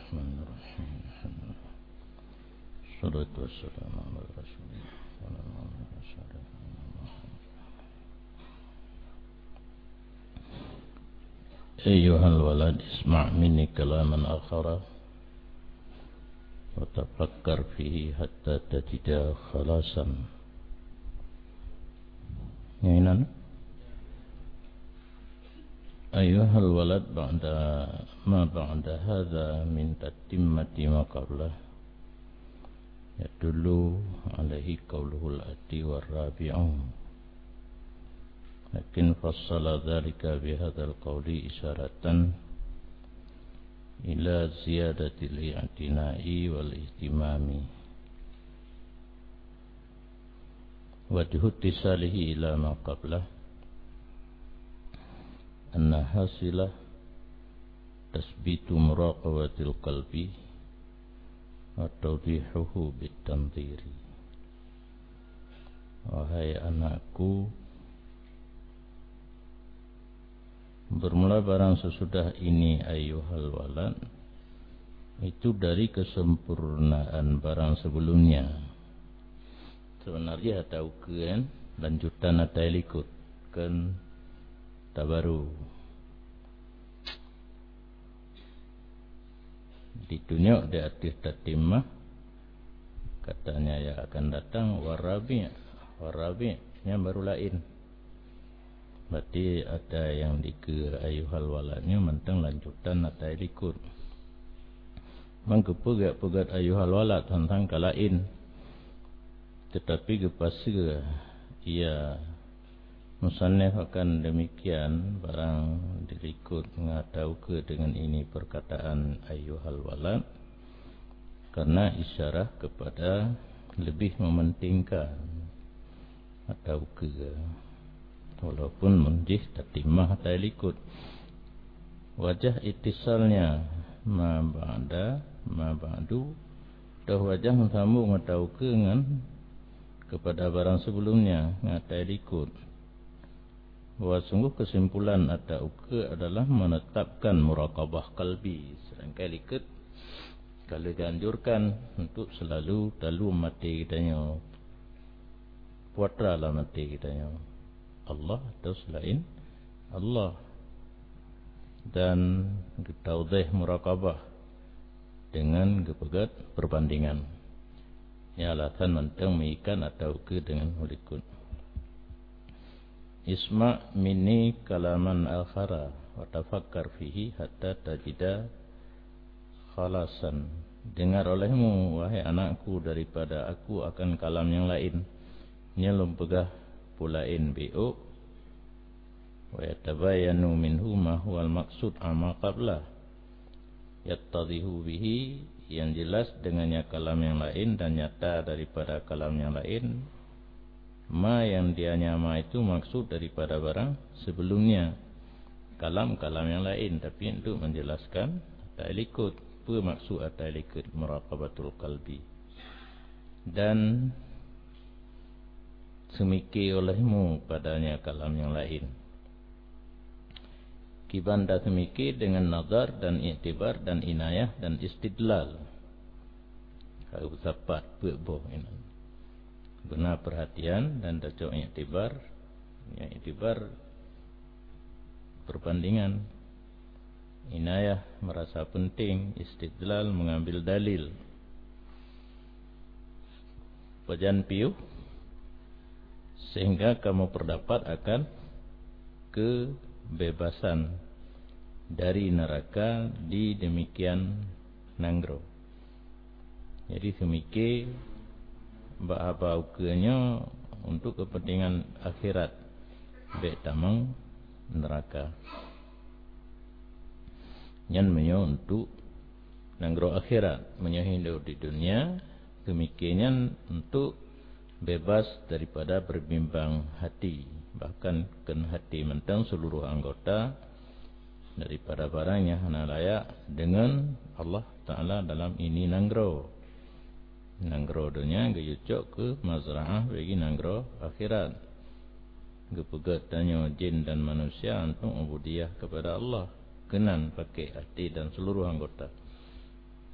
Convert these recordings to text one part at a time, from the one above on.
Bismillahirrahmanirrahim. Salatu wassalamu ala Rasulillah. Ayyuhal walad isma' minni kalaman akhara wa tafakkar fihi hatta tajida khalasan. Yang Ayyuhal walad ba'da ma ba'da hadha min tatimmati ma qablah yadullu alaihi qawluhul ati warrabi'un lakin fassala dhalika bihadzal qawli isyaratan ila ziyadatil i'tina'i wal ihtimami wajhu tisalihi ila ma qablah anna hasilah tasbitu muraqabatil qalbi wa tawdihuhu bitanziri. Wahai anakku, bermula barang sesudah ini ayyuhal walad itu dari kesempurnaan barang sebelumnya. Sebenarnya tahu kan lanjutan atau ikut kan baru di dunia di arti tatimah katanya ya akan datang warabi'nya baru lain, berarti ada yang di ke ayyuhal waladnya mentang lanjutan atau ikut mengkepegat ayyuhal walad tentang kalain, tetapi kepasa ia musannif akan demikian barang dirikut mengatau ke dengan ini perkataan ayyuhal walad karena isyarah kepada lebih mementingkan atau ke walaupun menjih tatimah atau ikut wajah itisalnya ma ba'du dah wajah sambung atau ke dengan kepada barang sebelumnya atau ikut bahwa sungguh kesimpulan at-ta'uka adalah menetapkan muraqabah qalbi. Serangkali kalau dianjurkan untuk selalu mati kitanya, puatralah mati kitanya Allah atau selain Allah, dan taudih muraqabah dengan kepegat perbandingan. Ya alasan mentang mengikan at-ta'uka dengan mulikun. Isma' minni kalaman akhara wa tafakkar fihi hatta tajida khalasan. Dengar olehmu wahai anakku daripada aku akan kalam yang lain. Nyelum pegah pulain bi'u wa yatabayanu minhu ma huwal maqsud amma qablah yattadhihu bihi, yang jelas dengannya kalam yang lain dan nyata daripada kalam yang lain ma yang dia nyama itu maksud daripada barang sebelumnya, kalam-kalam yang lain, tapi untuk menjelaskan ta'likut apa maksud ta'likut muraqabatul qalbi, dan semikir olehmu padanya kalam yang lain kibanda semikir dengan nazar dan iktibar dan inayah dan istidlal kalau sapat berboh ini benar perhatian dan tajuk iktibar perbandingan, inayah merasa penting, istidlal mengambil dalil, pajan piuh sehingga kamu berdapat akan kebebasan dari neraka di demikian nanggro. Jadi semikir bahapa ukenya untuk kepentingan akhirat baik tamang neraka yang menyo untuk nanggro akhirat menyo hidup di dunia demikian untuk bebas daripada berbimbang hati, bahkan ken hati mentang seluruh anggota daripada barangnya hana layak dengan Allah Ta'ala dalam ini nanggro dunia geyucok ke mazra'ah bagi nanggro akhirat. Gepegat tanya jin dan manusia untuk ubudiyah kepada Allah, kenan pakai hati dan seluruh anggota.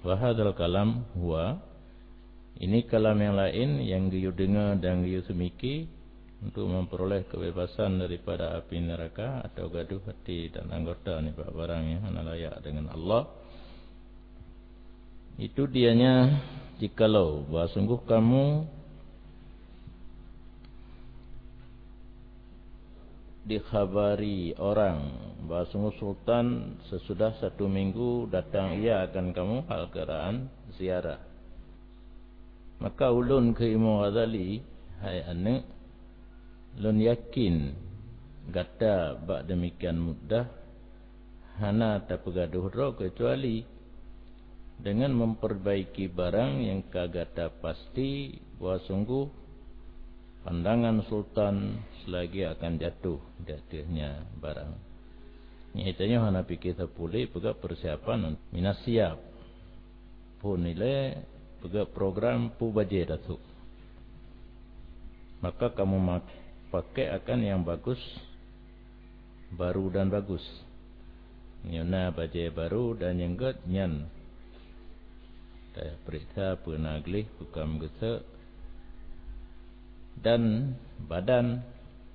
Wa hadzal kalam huwa, ini kalam yang lain yang giyu dengar dan giyu semiki untuk memperoleh kebebasan daripada api neraka atau gaduh hati dan anggota ni barang yang hana layak dengan Allah. Itu dianya jikalau bahawa sungguh kamu dikhabari orang bahawa sungguh sultan sesudah 1 minggu datang ia akan kamu hal keraan ziarah. Maka ulun ke Imam Ghazali, hai anak, ulun yakin gata bak demikian mudah hana tak pegaduh ro kecuali dengan memperbaiki barang yang kagata pasti bahawa sungguh pandangan sultan selagi akan jatuh di atasnya barang. Nyatanya hana fikir sepulih pega persiapan minas siap pun nilai pega program pu baje datuk. Maka kamu pakai akan yang bagus, baru dan bagus. Nyona baje baru dan yang get nyan. Saya periksa penaglih bukam gesa dan badan.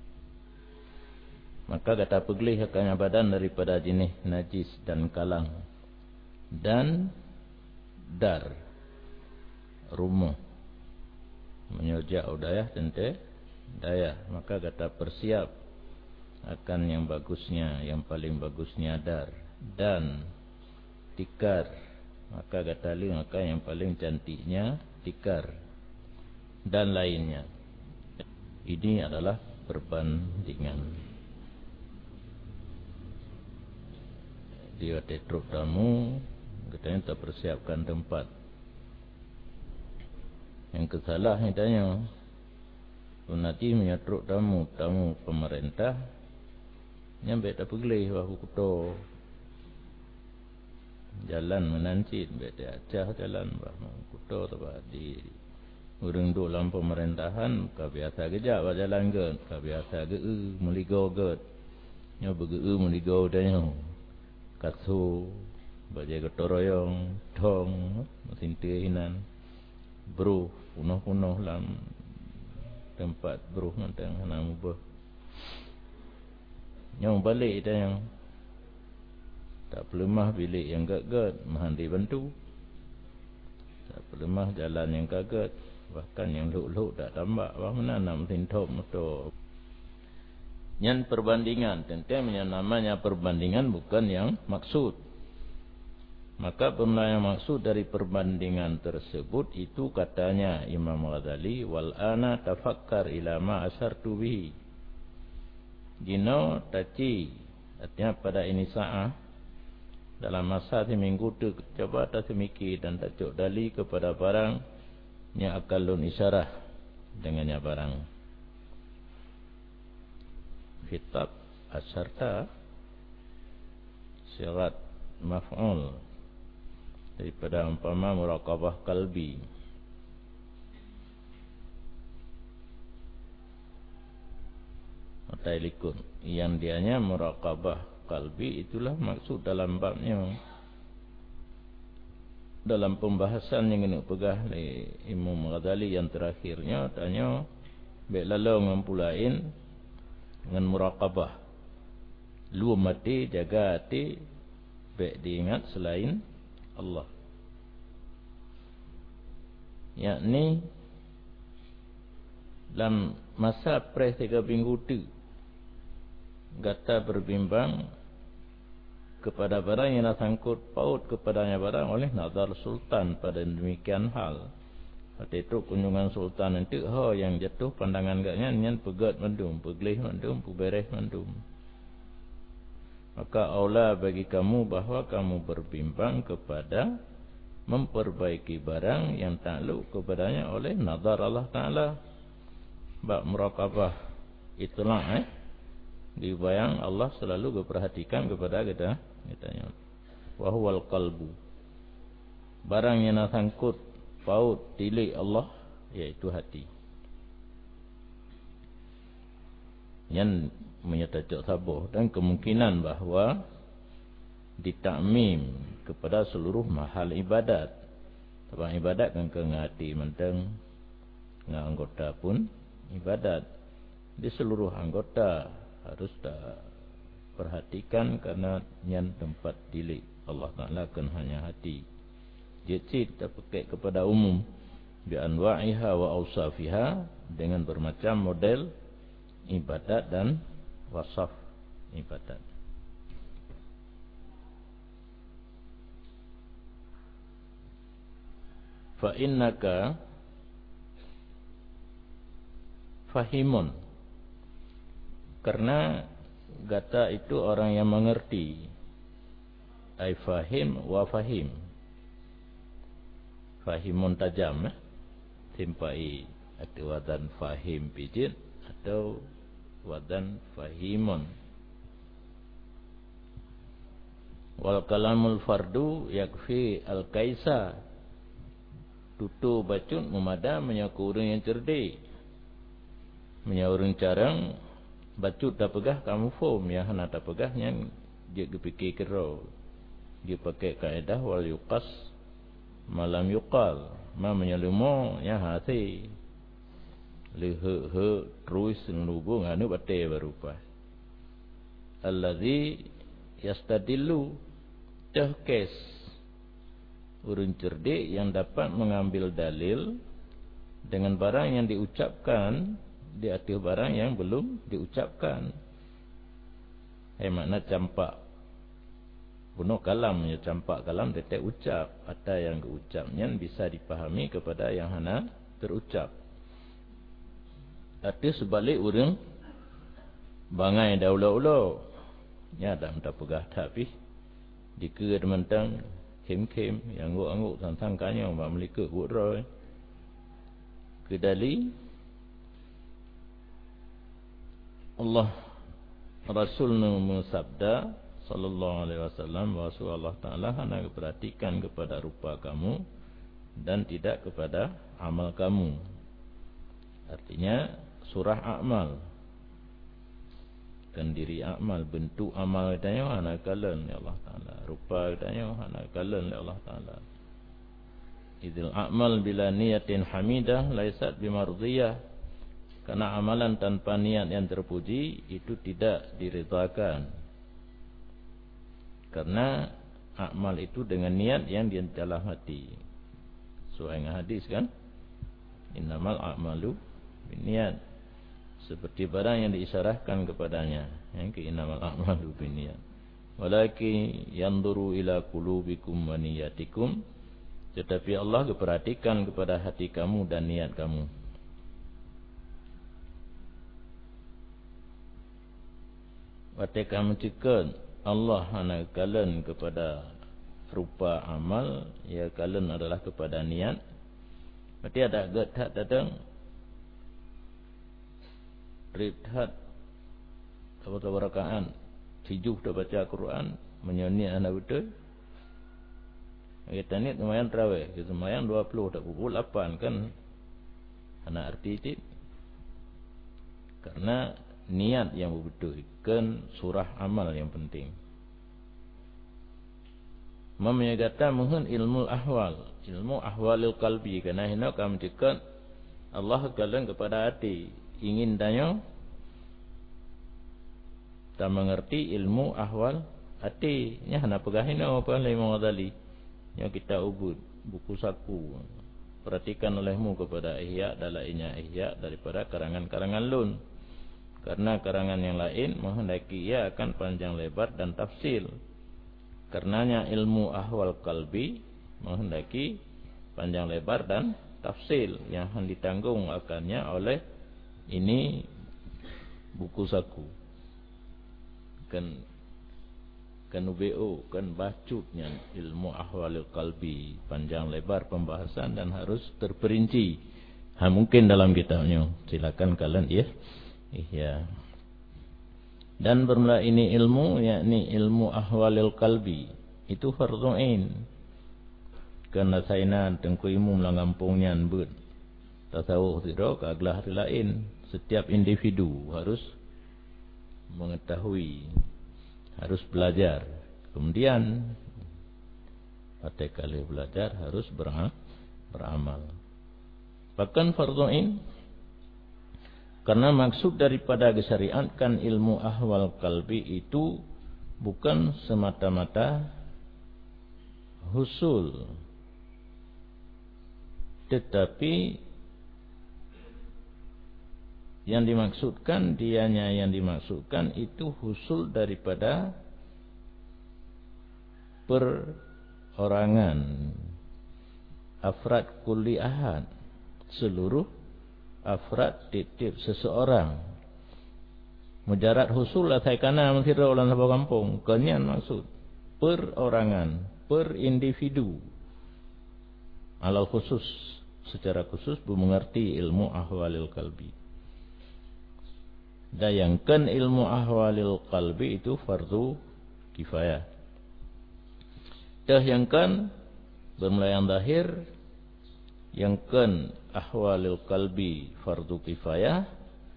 Maka kata peglih akannya badan daripada jenis najis dan kalang dan dar rumah menyojak udayah tente daya. Maka kata persiap akan yang bagusnya, yang paling bagusnya dar dan tikar. Maka kata li maka yang paling cantiknya tikar dan lainnya. Ini adalah perbandingan. Dia tetruk tamu, katanya tak persiapkan tempat. Yang kesalah katanya, nanti menyatruk tamu pemerintah, nyampe tak pergi bahu kuto. Jalan menancit, beda acah jalan bahu kuto tempat di urang duk dalam pemerintahan, ka biasa gejak ba jalan get, ka biasa ge meligo get. Nya bege meligo danyo. Kasu baje getoroyong, thong, mesintihinan. Bro, punoh-punoh dalam tempat bro ngantang hana mubah. Nyong balik dah yang tak pelemah bilik yang gagat, mahandi bantu. Tak pelemah jalan yang gagat, bahkan yang luk-luk tak tambah. Wah mana nak mentintop motor. Yang perbandingan, tentang yang namanya perbandingan bukan yang maksud. Maka yang maksud dari perbandingan tersebut itu katanya Imam Ghazali, wal ana tafakkar ila ma asyartu bihi. Gino taci, artinya pada ini saat dalam masa seminggu tu coba tak semikir dan tak cok dali kepada barang yang akan lun isyarah dengannya barang. Khitab asyarta syarat maf'ul daripada umpama muraqabah qalbi. Atailikun yang dianya muraqabah qalbi itulah maksud dalam babnya. Dalam pembahasan yang kena pegah oleh Imam Ghazali yang terakhirnya tanya baik lalu ngampulain dengan muraqabah. Lu mati jaga hati baik diingat selain Allah. Yakni dalam masa pres 3 minggu tu gata berbimbang kepada barang yang sangkut paut kepadanya barang oleh nazar sultan pada demikian hal. Pada itu kunjungan sultan itu yang jatuh pandangan gaknya nyan pegat mandum, peglih mandum, pubereh mandum. Maka aula bagi kamu bahawa kamu berbimbang kepada memperbaiki barang yang takluk kepadanya oleh nazar Allah Ta'ala. Bab muraqabah itulah dibayang Allah selalu berperhatikan kepada kita. Katanya wa huwal qalbu, barang yang sangkut paut tilik Allah iaitu hati. Yang menyatakan sabar dan kemungkinan bahawa ditakmim kepada seluruh mahal ibadat. Sebab ibadat kan kengati menteng ngah anggota pun ibadat. Di seluruh anggota harus dah perhatikan karena nyan tempat dilik Allah Ta'ala kan hanya hati. Jadi kita pakai kepada umum bi anwa'iha wa awsafiha dengan bermacam model ibadat dan wasaf ibadat. Fa innaka fahimun, karena gata itu orang yang mengerti. Ai fahim wa fahim. Fahimun tajam, timpai atau wadan fahim pijit atau wadan fahimun. Wal kalamul fardu yakfi al kaisa. Tutu bacun memada menyaku orang yang cerdik. Menyaurun carang bacut dah pegah kamu form yang hana tak pegahnya dia kepikir kira. Dia pakai kaedah wal yuqas malam yuqal. Ma menyalumo ya hati. Lehe terus nunggu nganu bate berupa. Allazi yastadillu tahkes. Urun cerdik yang dapat mengambil dalil dengan barang yang diucapkan di atas barang yang belum diucapkan. Makna campak bunuh kalam, ya campak kalam tetek ucap. Ada yang diucapnya bisa dipahami kepada yang hana terucap. Ada sebalik urang bangai daulau-ulau nya dah minta pegah tapi dikira mentang kem-kem yang angguk-angguk tentang kanya mbak melika buat kedali Allah Rasulnya bersabda sallallahu alaihi wasallam bahwa Allah Taala hendak perhatikan kepada rupa kamu dan tidak kepada amal kamu. Artinya surah A'mal kan diri amal, bentuk amal katanya hana kalan ya Allah Ta'ala, rupa katanya hana kalan ya Allah Ta'ala. Idzil a'mal bila niyatin hamidah laisat bimardiyah, karena amalan tanpa niat yang terpuji itu tidak diridhakan. Karena amal itu dengan niat yang di dalam hati. Sesuai dengan hadis kan, innamal a'malu binniyat, seperti barang yang diisyarahkan kepadanya, yang ke innamal a'malu binniyat walakin yanzuru ila qulubikum wa niyatikum, tetapi Allah perhatikan kepada hati kamu dan niat kamu. Wate kamu cekal Allah hana kalen kepada rupa amal, ya kalen adalah kepada niat. Berarti ada gedak datang ridhat atau rakaat sijuh dah baca Quran menyoni anak betul. Kita ni lumayan terawih, kita lumayan 20 tak pukul 8 kan. Anak arti itu karena niat yang betul kan surah amal yang penting. Memegata mohon ilmu ahwal, ilmu ahwalil qalbi, karena hendak kami cakap Allah kalian kepada hati. Ingin tanya tak mengerti ilmu ahwal hati nya hana pegahin apa Imam Ghazali yang kita ubud buku saku perhatikan olehmu kepada ihya dalailnya ihya daripada karangan-karangan lun, karena karangan yang lain menghendaki ia akan panjang lebar dan tafsil. Karenanya ilmu ahwal qalbi menghendaki panjang lebar dan tafsil yang ditanggung akannya oleh ini buku saku kan UBO kan bacutnya ilmu ahwalil qalbi, panjang lebar pembahasan dan harus terperinci. Mungkin dalam kitabnya silakan kalian ya. Dan bermula ini ilmu yakni ilmu ahwalil qalbi itu fardhu ain. Karena saina tengku ilmu melangampungnya bet tasawuf tidak keaglah lain. Setiap individu harus mengetahui, harus belajar kemudian pada kali belajar harus beramal. Bahkan fardhu ain, karena maksud daripada disyariatkan ilmu ahwal qalbi itu bukan semata-mata husul, tetapi yang dimaksudkan itu husul daripada perorangan, afrad kulli ahad, seluruh afrad tiap seseorang. Mujarad husul lah saya kana mengkira orang sebuah kampung, kenyan maksud perorangan, per individu. Alal khusus, secara khusus mengerti ilmu ahwalil qalbi. Dayangkan ilmu ahwalil qalbi itu fardu kifayah. Dayangkan bermulayan zahir, yang kan ahwalil qalbi fardu kifayah.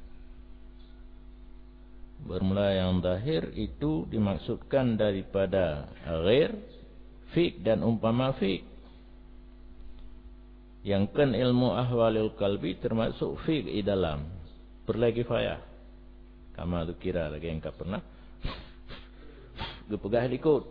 Bermulayan zahir itu dimaksudkan daripada ghair, fiqh dan umpama fiqh. Yang kan ilmu ahwalil qalbi termasuk fiqh di dalam fardu kifayah. Kama tu kira lagi yang tak pernah gepegah likut.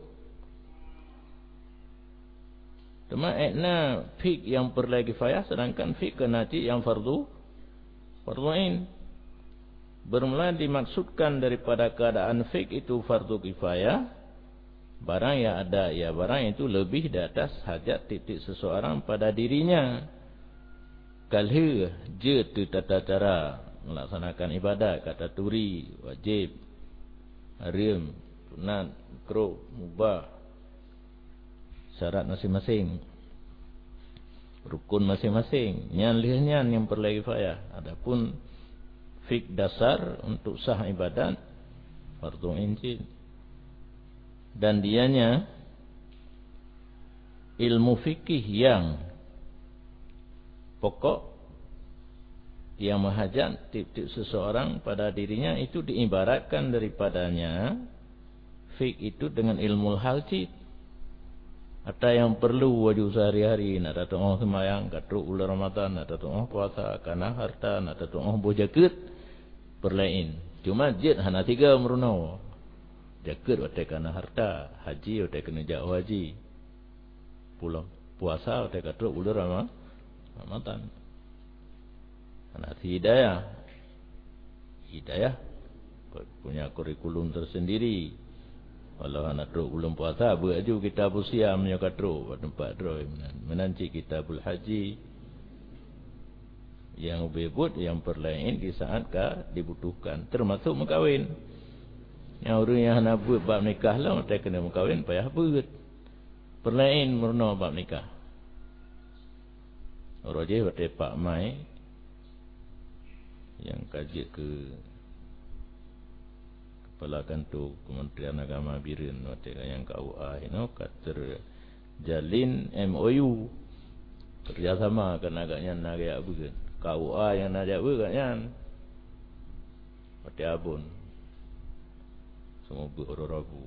Cuma ekna fiqh yang fardu kifayah, sedangkan fiqh kenati yang fardu ain. Bermula dimaksudkan daripada keadaan fiqh itu fardu kifayah, barang yang ada, ya barang itu lebih di atas hajat titik seseorang pada dirinya. Kalhe je tu tata cara melaksanakan ibadat, kata turi, wajib, haram, sunat, makruh, mubah, syarat masing-masing, rukun masing-masing, nyan yang perlu kifayah. Adapun fiqh dasar untuk sah ibadat fardu ain. Dan dianya ilmu fikih yang pokok, yang menghajat tiap-tiap seseorang pada dirinya, itu diibaratkan daripadanya fiqh itu dengan ilmu halcit. Ada yang perlu wajib sehari-hari, nak datang orang sembahyang, katruk bulan Ramadan, nak datang orang puasa, kana harta, nak datang orang bojaket, perlain. Cuma jid hana tiga meruno. Jaket watai kana harta, haji watai kena jauh haji, pulang puasa watai katruk bulan Ramadan. Anak hidayah punya kurikulum tersendiri. Kalau anak teruk belum puasa, baju kitabul siam nya katro tempat droi menanci kitabul haji yang bebut yang perlain di saat dibutuhkan, termasuk mengkawin. Yang orang yang nak buat bab nikah lah, mereka kena mengkawin payah buat perlain murno bab nikah. Orang je berdepak Pak Mai yang kaji ke Kepala Kantor Kementerian Agama Biren waktu yang KUA ini terjalin MOU kerjasama kan agaknya nak agak bukan KUA yang nak ajak agaknya waktu abun semua berrabu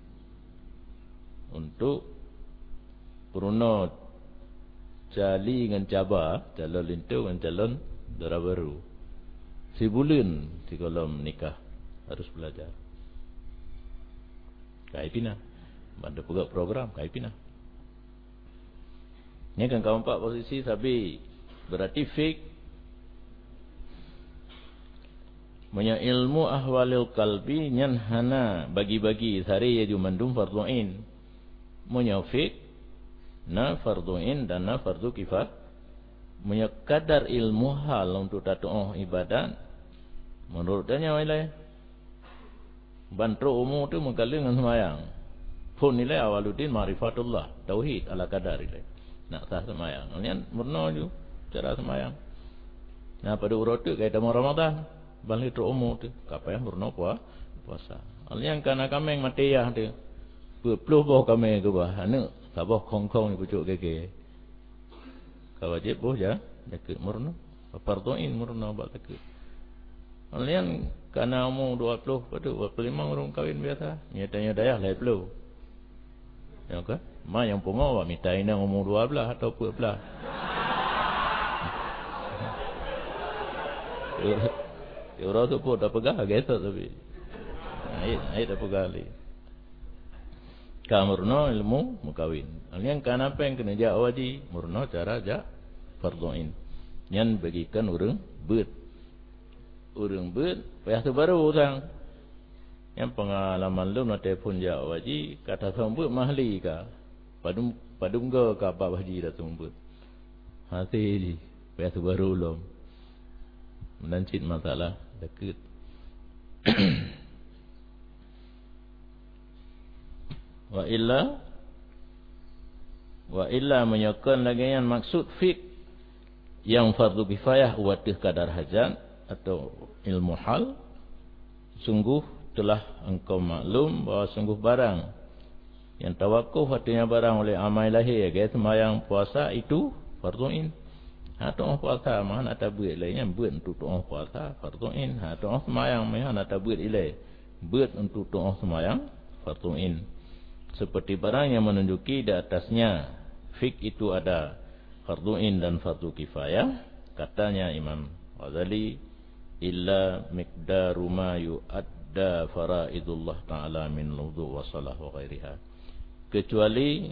untuk peruno jali dengan cabar calon lintu dengan calon dara baru. Sebulan di kolam nikah harus belajar. Kai pina. Bantu pegak program kai pina. Ini kan keempat posisi sabi. Berarti fiqh punya ilmu ahwalil qalbi nyan hana bagi-bagi sehari ya jumandum fardu ain. Punya fiqh na fardu ain dan na fardu kifayah. Punya kadar ilmu hal untuk tatu'ah ibadat. Menurut dia nilai bantu umum itu mengkaling dengan semayang. Pun nilai awaluddin ma'rifatullah, tauhid ala kadar nilai. Nak sah semayang. Ini murno ju cara semayang. Nah pada urut tu kaitan Ramadan, balik tu umum tu, apa yang murno puasa. Yang kana kami yang mati ya tu, berpuluh boh kami ke bah, anu sabah kongkong ni pucuk keke. Kawajib boh ya, dekat murno. Farduin murno bak dekat. Kalian karena umur 20, 25 orang kahwin biasa. Nyatanya daya lah 20. Ya kan? Ma yang pungo wa minta ina umur 12 atau 14. Orang tu pun dah pegang gitu tapi. Ai dah pegang li. Kamurno ilmu mukawin. Alian kan apa yang kena jak wajib murno cara jak farduin. Nyan bagikan urang beut. Urang beut payah tu baru orang. Yang pengalaman lu nak telefon jak wajib kata sambut mahli ka. Padum go ka apa wajib dah sambut. Hati di payah tu baru lom. Menancit masalah dekat. Wa illa menyokon lagi yang maksud fik yang fardu kifayah watih kadar hajat atau ilmu hal, sungguh telah engkau maklum bahawa sungguh barang yang tawakuf artinya barang oleh amal lahir, kaya sembahyang puasa itu farduin. Ha tu'ah puasa mah nak tabuit lainnya buat untuk tu'ah puasa farduin. Ha tu'ah sembahyang mah nak tabuit ilai buat untuk tu'ah sembahyang farduin. Seperti barang yang menunjuki di atasnya fik itu ada farduin dan fardu kifayah. Katanya Imam Ghazali, illa miqdaru ma yu'adda faraidullah ta'ala min wudu wa salah wa ghairiha. Kecuali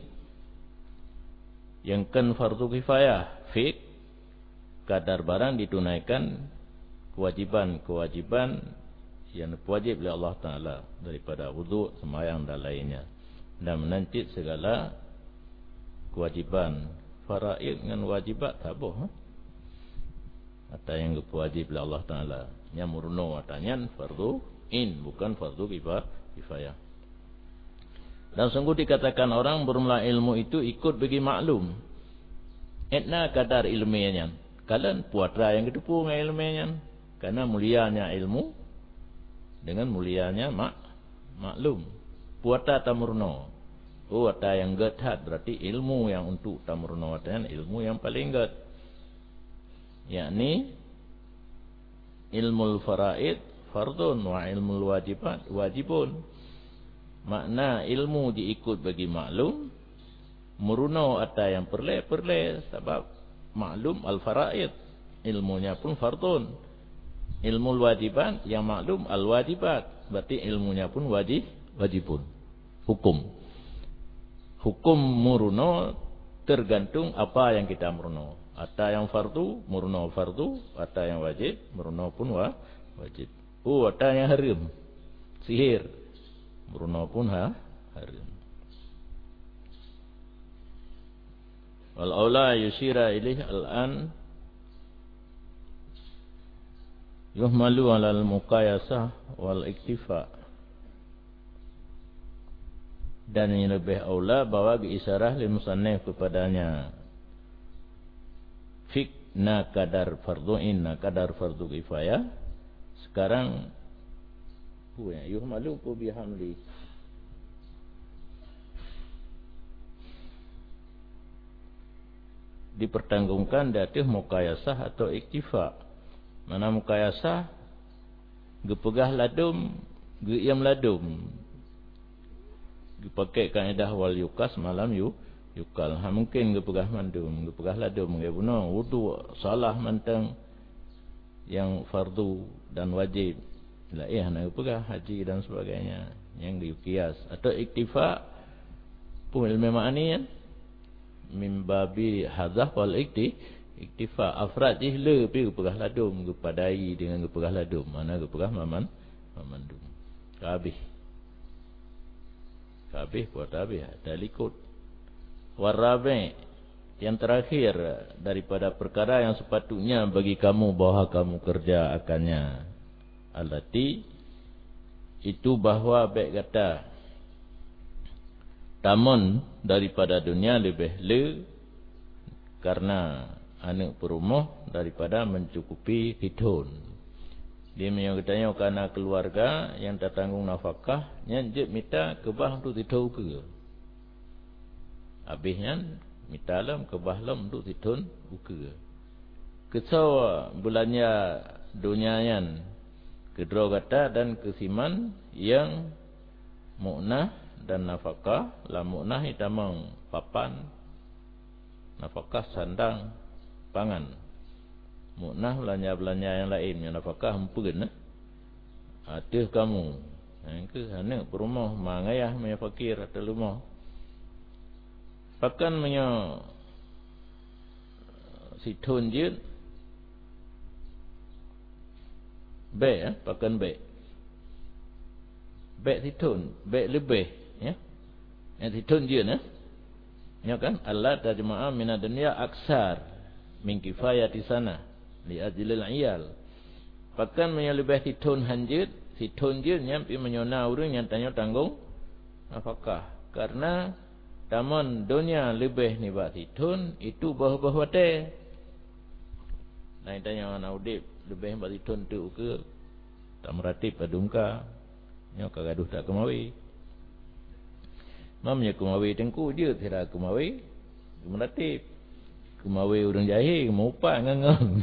yang kan fardu kifayah fik, kadar barang ditunaikan kewajiban yang wajib oleh Allah Ta'ala daripada wudu, sembahyang dan lainnya, dan menancit segala kewajiban faraid dengan wajibat tabuh. Atau yang wajib oleh Allah Ta'ala yang murno atanya fardu in, bukan fardu kifayah. Dan sungguh dikatakan orang bermula ilmu itu ikut bagi maklum etna kadar ilmiahnya. Kalian puatra yang kedepu dengan ilmiahnya, karena mulianya ilmu dengan mulianya maklum. Puatra tamurno. Oh, ada yang gedhat berarti ilmu yang untuk tamurno, dan ilmu yang paling ged, yakni ilmu faraid fardun wa ilmu wajibat wajibun. Makna ilmu diikut bagi maklum, muruno ada yang perle sebab maklum al-faraid, ilmunya pun fardun. Ilmu wajibat yang maklum al-wajibat, berarti ilmunya pun wajibun. Hukum muruno tergantung apa yang kita muruno. Ada yang fardu, muruno fardu. Ada yang wajib, muruno pun wajib. Ada yang haram, sihir, muruno pun haram. Wal aula yushira ilaih al-an yuhmalu ala al-muqayasah wal iktifa. Dan yang lebih aula bawa isyarat lil musannif kepadanya fikna kadar farduin na kadar fardu kifayah. Sekarang yuhmalu bihamli dipertanggungkan datih mukayasah atau iktifa. Mana mukayasah gepegah ladum geyam ladum, dipakai kaedah wal yukas malam yukal. Mungkin gepegah mandum, gepegah ladum ge buno wudu salah mantang yang fardu dan wajib. La nak gepegah haji dan sebagainya yang dikias atau iktifa pun ilmu ma'ani min babi hadzaf wal iktifa. Afrad jihle pi gepegah ladum gepadai dengan gepegah ladum, mana gepegah mamandum. Kabih buat habis dah likut. Warabi yang terakhir daripada perkara yang sepatutnya bagi kamu bahawa kamu kerja akannya, alati itu bahawa baik kata tamun daripada dunia lebih le karena anak perumah daripada mencukupi hidun. Dia menyatakan kerana keluarga yang tertanggung nafkah nyanjit minta kebah untuk tidur ke. Habisnya minta lam kebah lam untuk tidur ke. Kesau bulannya duniayan kedua kata dan kesiman yang muknah dan nafkah. Lamunah itamang papan, nafkah sandang, pangan. Munah belanja-belanja yang lain, yang nafkah hempun. Ada kamu. Ke sana perumah mangayah punya fakir atau rumah. Pakan punya situn je. Baik pakan baik. Baik situn, baik lebih ya. Yang situn je ya kan? Allah tajma'a min ad-dunya aksar min kifayati sana li ajlil iyal. Pakan punya lebih situn hanjut, situn je nyampi menyona urang yang tanya tanggung nafkah. Karena taman dunia lebih ni buat situn itu bah-bah wate. Nah tanya ana udip lebih buat situn tu ke tak meratib padungka. Nyo kagaduh tak kemawi. Mamnya kemawi tengku je tidak kemawi. Meratib. Kemawi urang jahil mupa ngangong.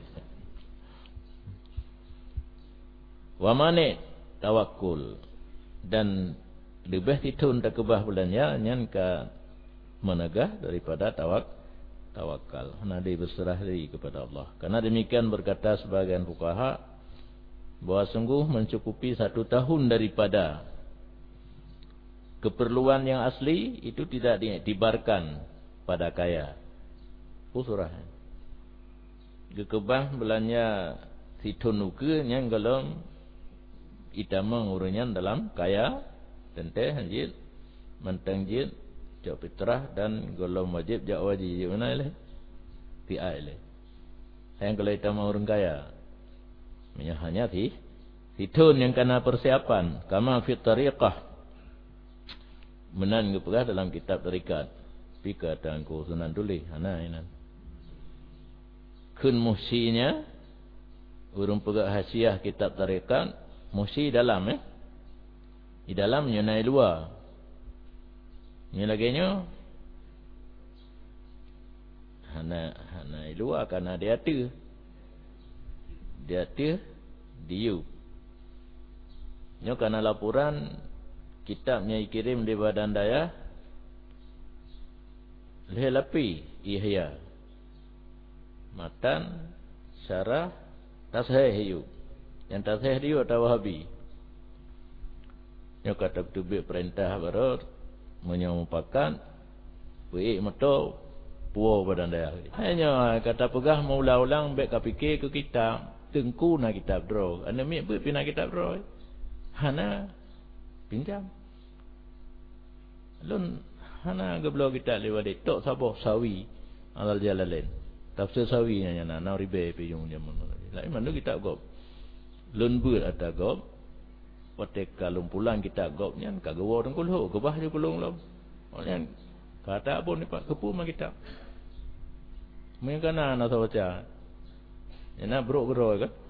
Wa mane tawakkul dan lebih titun tak kebah bulannya nyan ka menegah daripada tawakal. Nadi berserah diri kepada Allah. Karena demikian berkata sebagian fuqaha bahawa sungguh mencukupi 1 tahun daripada keperluan yang asli itu tidak dibarkan pada kaya. Usurah. Gekebah belanja situnuke yang galom itamang urunan dalam kaya tente hanjil mentang jil jauh fitrah dan golom wajib jauh wajib mana le tiai le. Yang kalau itamang urang kaya hanya situn yang kena persiapan kama fit tariqah menan gepegah dalam kitab tarikat pika tangku sunan tulis ana inan kun musinya urang pegah hasiah kitab tarikat musi dalam di dalamnya naik luar ni laginya hana luar karena dia tu diu. Nyo karena laporan kitabnya dikirim di Badan Daya lelapi ihya matan syarah tashih hiu yang tashih dia atau Wahabi. Nyo kata tubik perintah baru menyampaikan baik meto puo Badan Daya. Hanya kata pegah mau ulang baik kapikir ke kitab tengku na kitab draw. Anda mi apa pina kitab draw? Hana pinjam. Lun hana geblo kita lewat tok sabah sawi alal jalalain. Tafsir sawi nya na ribe pe yung jaman. Lain mana kitab gob. Lun ber ata gob. Wate kalung pulang kitab gob nyan kagawa tengkul ho gebah je kulung lom. Oleh kata pun ni pak kepu ma kitab. Mengkana na baca. Yana bro kan?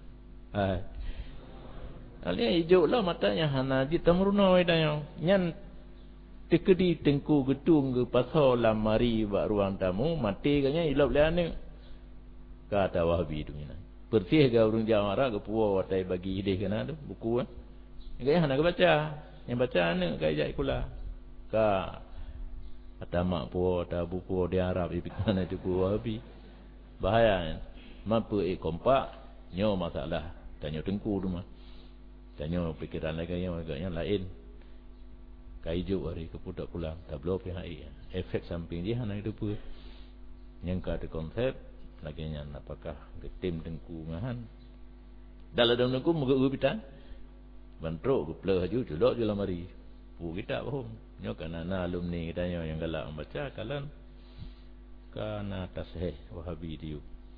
Alia hijau lah matanya hana di tamruno idanya. Nyan tekedi tengku gedung ke pasal lamari bak ruang tamu mati kanya ilap leane. Kata Wahabi tu ina. Bersih ke urang Jawara ke puau watai bagi ide kana tu buku kan. Kaya hana ke baca. Yang baca ane kaya jai kula. Ka kata mak puau ta buku di Arab ipikan itu Wahabi. Bahaya kan. Mampu kompak nyo masalah tanya tengku tu mah tanya pikiran lagi yang agaknya lain kaiju hari kepudak pulang tablo PHI efek samping dia hana hidup yang kada konsep lagi nya apakah getim tengku ngahan dalam tengku muga pitan bantrok gepleh haju celok je lamari pu kita pahom nyo kana alumni kitanya yang galak membaca kalan kana tashih Wahabi dia.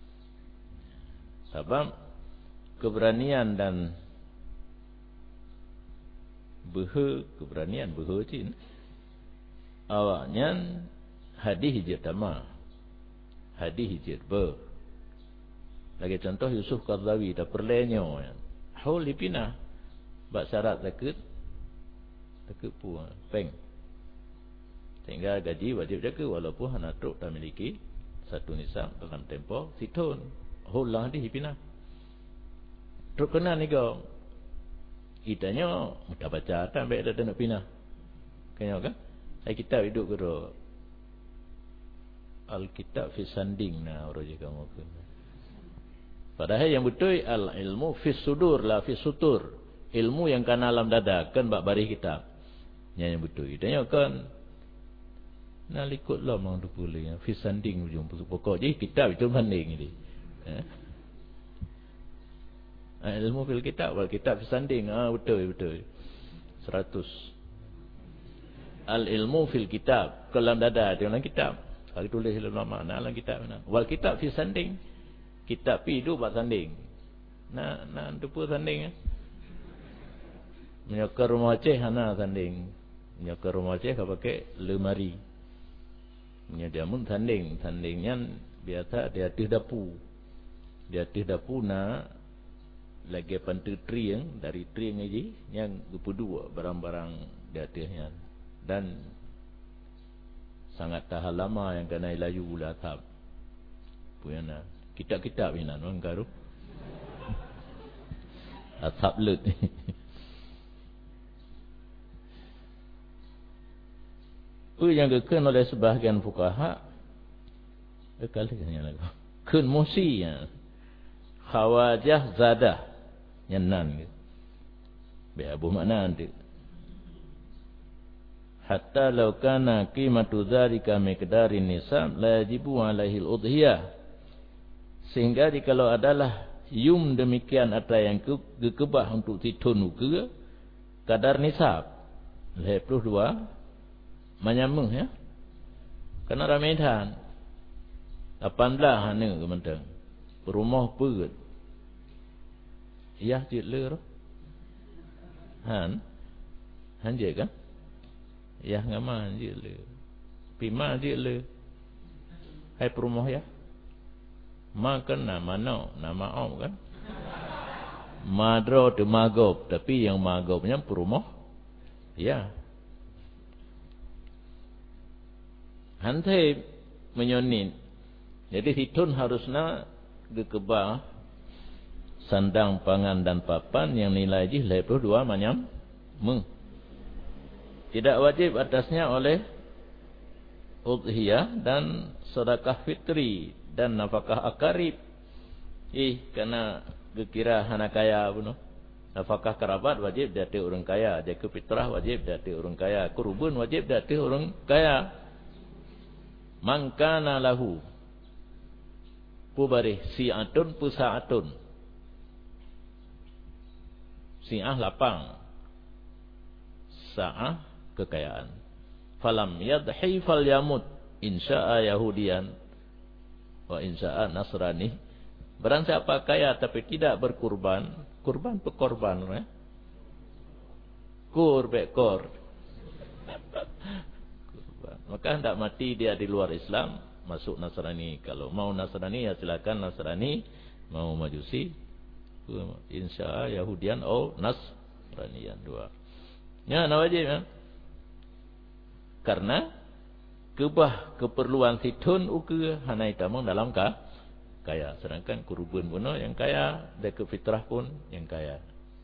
Sebab keberanian dan keberanian cin awaknya hadis hijat tama hadis hijat ber lagi contoh Yusuf Qardawi tak perlenyo haul dipinah bak syarat takut puan peng sehingga gaji wajib jaga walaupun hana truk tak miliki satu nisab dalam tempoh situn hulang di hipina. Truk kena ni kau. Itanya mudah baca tak baik dah nak pinah. Kaya kan? Hai kitab hidup ke Al-kitab fi sanding na orang kamu ke. Padahal yang betul al-ilmu fi sudur la fi sutur. Ilmu yang kana alam dada kan bak baris kitab. Yang betul. Tanya kan nak ikut lah mang tu boleh fi sanding ujung pokok je kitab itu banding ni. Ilmu fil kitab wal kitab fi sanding. Betul 100. Al-ilmu fil kitab kalam dada dalam kitab. Kalau tulis ulama dalam kitab mana? Wal kitab fi sanding. Kitab pi hidup buat sanding. Nak tu pun sanding. Menyokar rumah Aceh hana sanding. Menyokar rumah Aceh kau pakai lemari. Dia mun sanding. Sandingnya biasa dia atas dapu. Dia atas dapu na lagi pantu triang dari triang aja yang 22 barang-barang di atasnya. Dan sangat tahan lama yang kena layu gula atap. Puyana kitab-kitab ini nan garu. Atap lut. Yang kekun oleh sebahagian fuqaha kalinya lagu. Kun musi ya. Khawajah zadah yang nan. Be abu makna nanti. Hatta law kana qimatu dzalika miqdarin nisab la yajibu alaihi al-udhiyah. Sehingga jikalau adalah yum demikian ada yang kekebah untuk titun ke kadar nisab 22 menyambung ya. Kena ramedan 18 hana kementang. Rumah perut. Ya je le. Han je kan? Ya ngama je le. Pima je le. Hai perumah ya. Makan nama nama om kan? Madro de magob, tapi yang magobnya perumah. Ya. Hantai menyonin. Jadi hitun harusnya gekebah sandang pangan dan papan yang nilai ji 22 macam tidak wajib atasnya oleh udhiyah dan sedekah fitri dan nafkah akarib. Karena gekira hana kaya bunuh. Nafkah kerabat wajib dati orang kaya, zakat fitrah wajib dati orang kaya, kurban wajib dati orang kaya. Man kana lahu pubari si'atun pusa'atun. Si'ah lapang. Sa'ah kekayaan. Falam yadhi fal yamut insya'a yahudian wa insya'a nasrani. Barang siapa kaya tapi tidak berkurban, kurban pekorban ya. Kur bekor. Maka hendak mati dia di luar Islam, masuk Nasrani. Kalau mau Nasrani ya silakan Nasrani, mau Majusi insya Yahudian atau Nasranian dua. Ya, wajib ya. Karena kebah keperluan situn uke hanai tamang dalam kaya. Sedangkan kurban pun yang kaya, zakat fitrah pun yang kaya.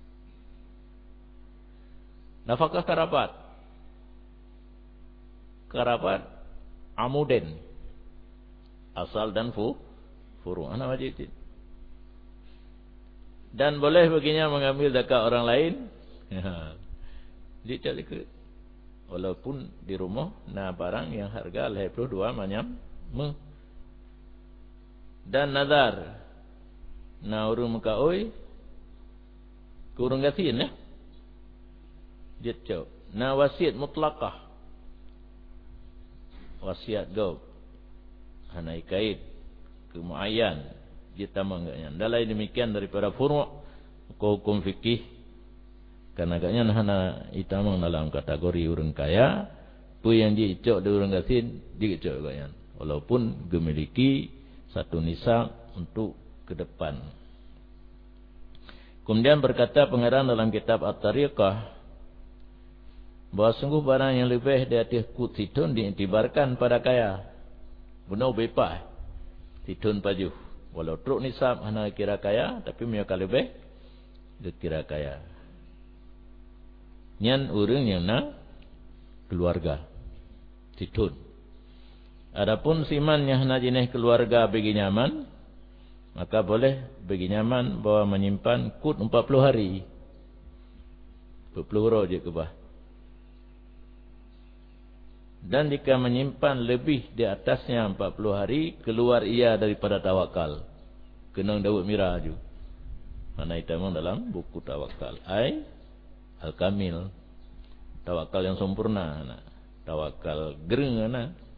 Nafkah kerabat. Kerabat amuden asal dan furu ana wajib. Dan boleh baginya mengambil zakat orang lain. Dia cari ke walaupun di rumah na barang yang harga 22 macam dan nazar na urung makaoi kurang gasin ya. Dia cok na wasiat mutlaqah. Wasiat gau hanai kait kemuayyan kita mangganya dalai demikian daripada furu' hukum fikih karena agaknya hana itamang dalam kategori orang kaya pu yang dicok di orang gasin dicok agaknya walaupun memiliki satu nisab untuk ke depan. Kemudian berkata pengarang dalam kitab At-Tariqah bahawa sungguh barang yang lebih di atas kut situn diiktibarkan pada kaya. Benar bepah. Situn paju. Walau truk nisab hana kira kaya, tapi mereka lebih dikira kaya. Nyan urang yang na keluarga. Situn. Adapun siman yang hana jenis keluarga bagi nyaman, maka boleh bagi nyaman bahawa menyimpan kut 40 hari. 40 huruf je kebah. Dan jika menyimpan lebih di atasnya 40 hari, keluar ia daripada tawakal. Kenang Daud Mira ju. Mana itamang dalam buku tawakal. Ai Al-Kamil. Tawakal yang sempurna. Tawakal gereng.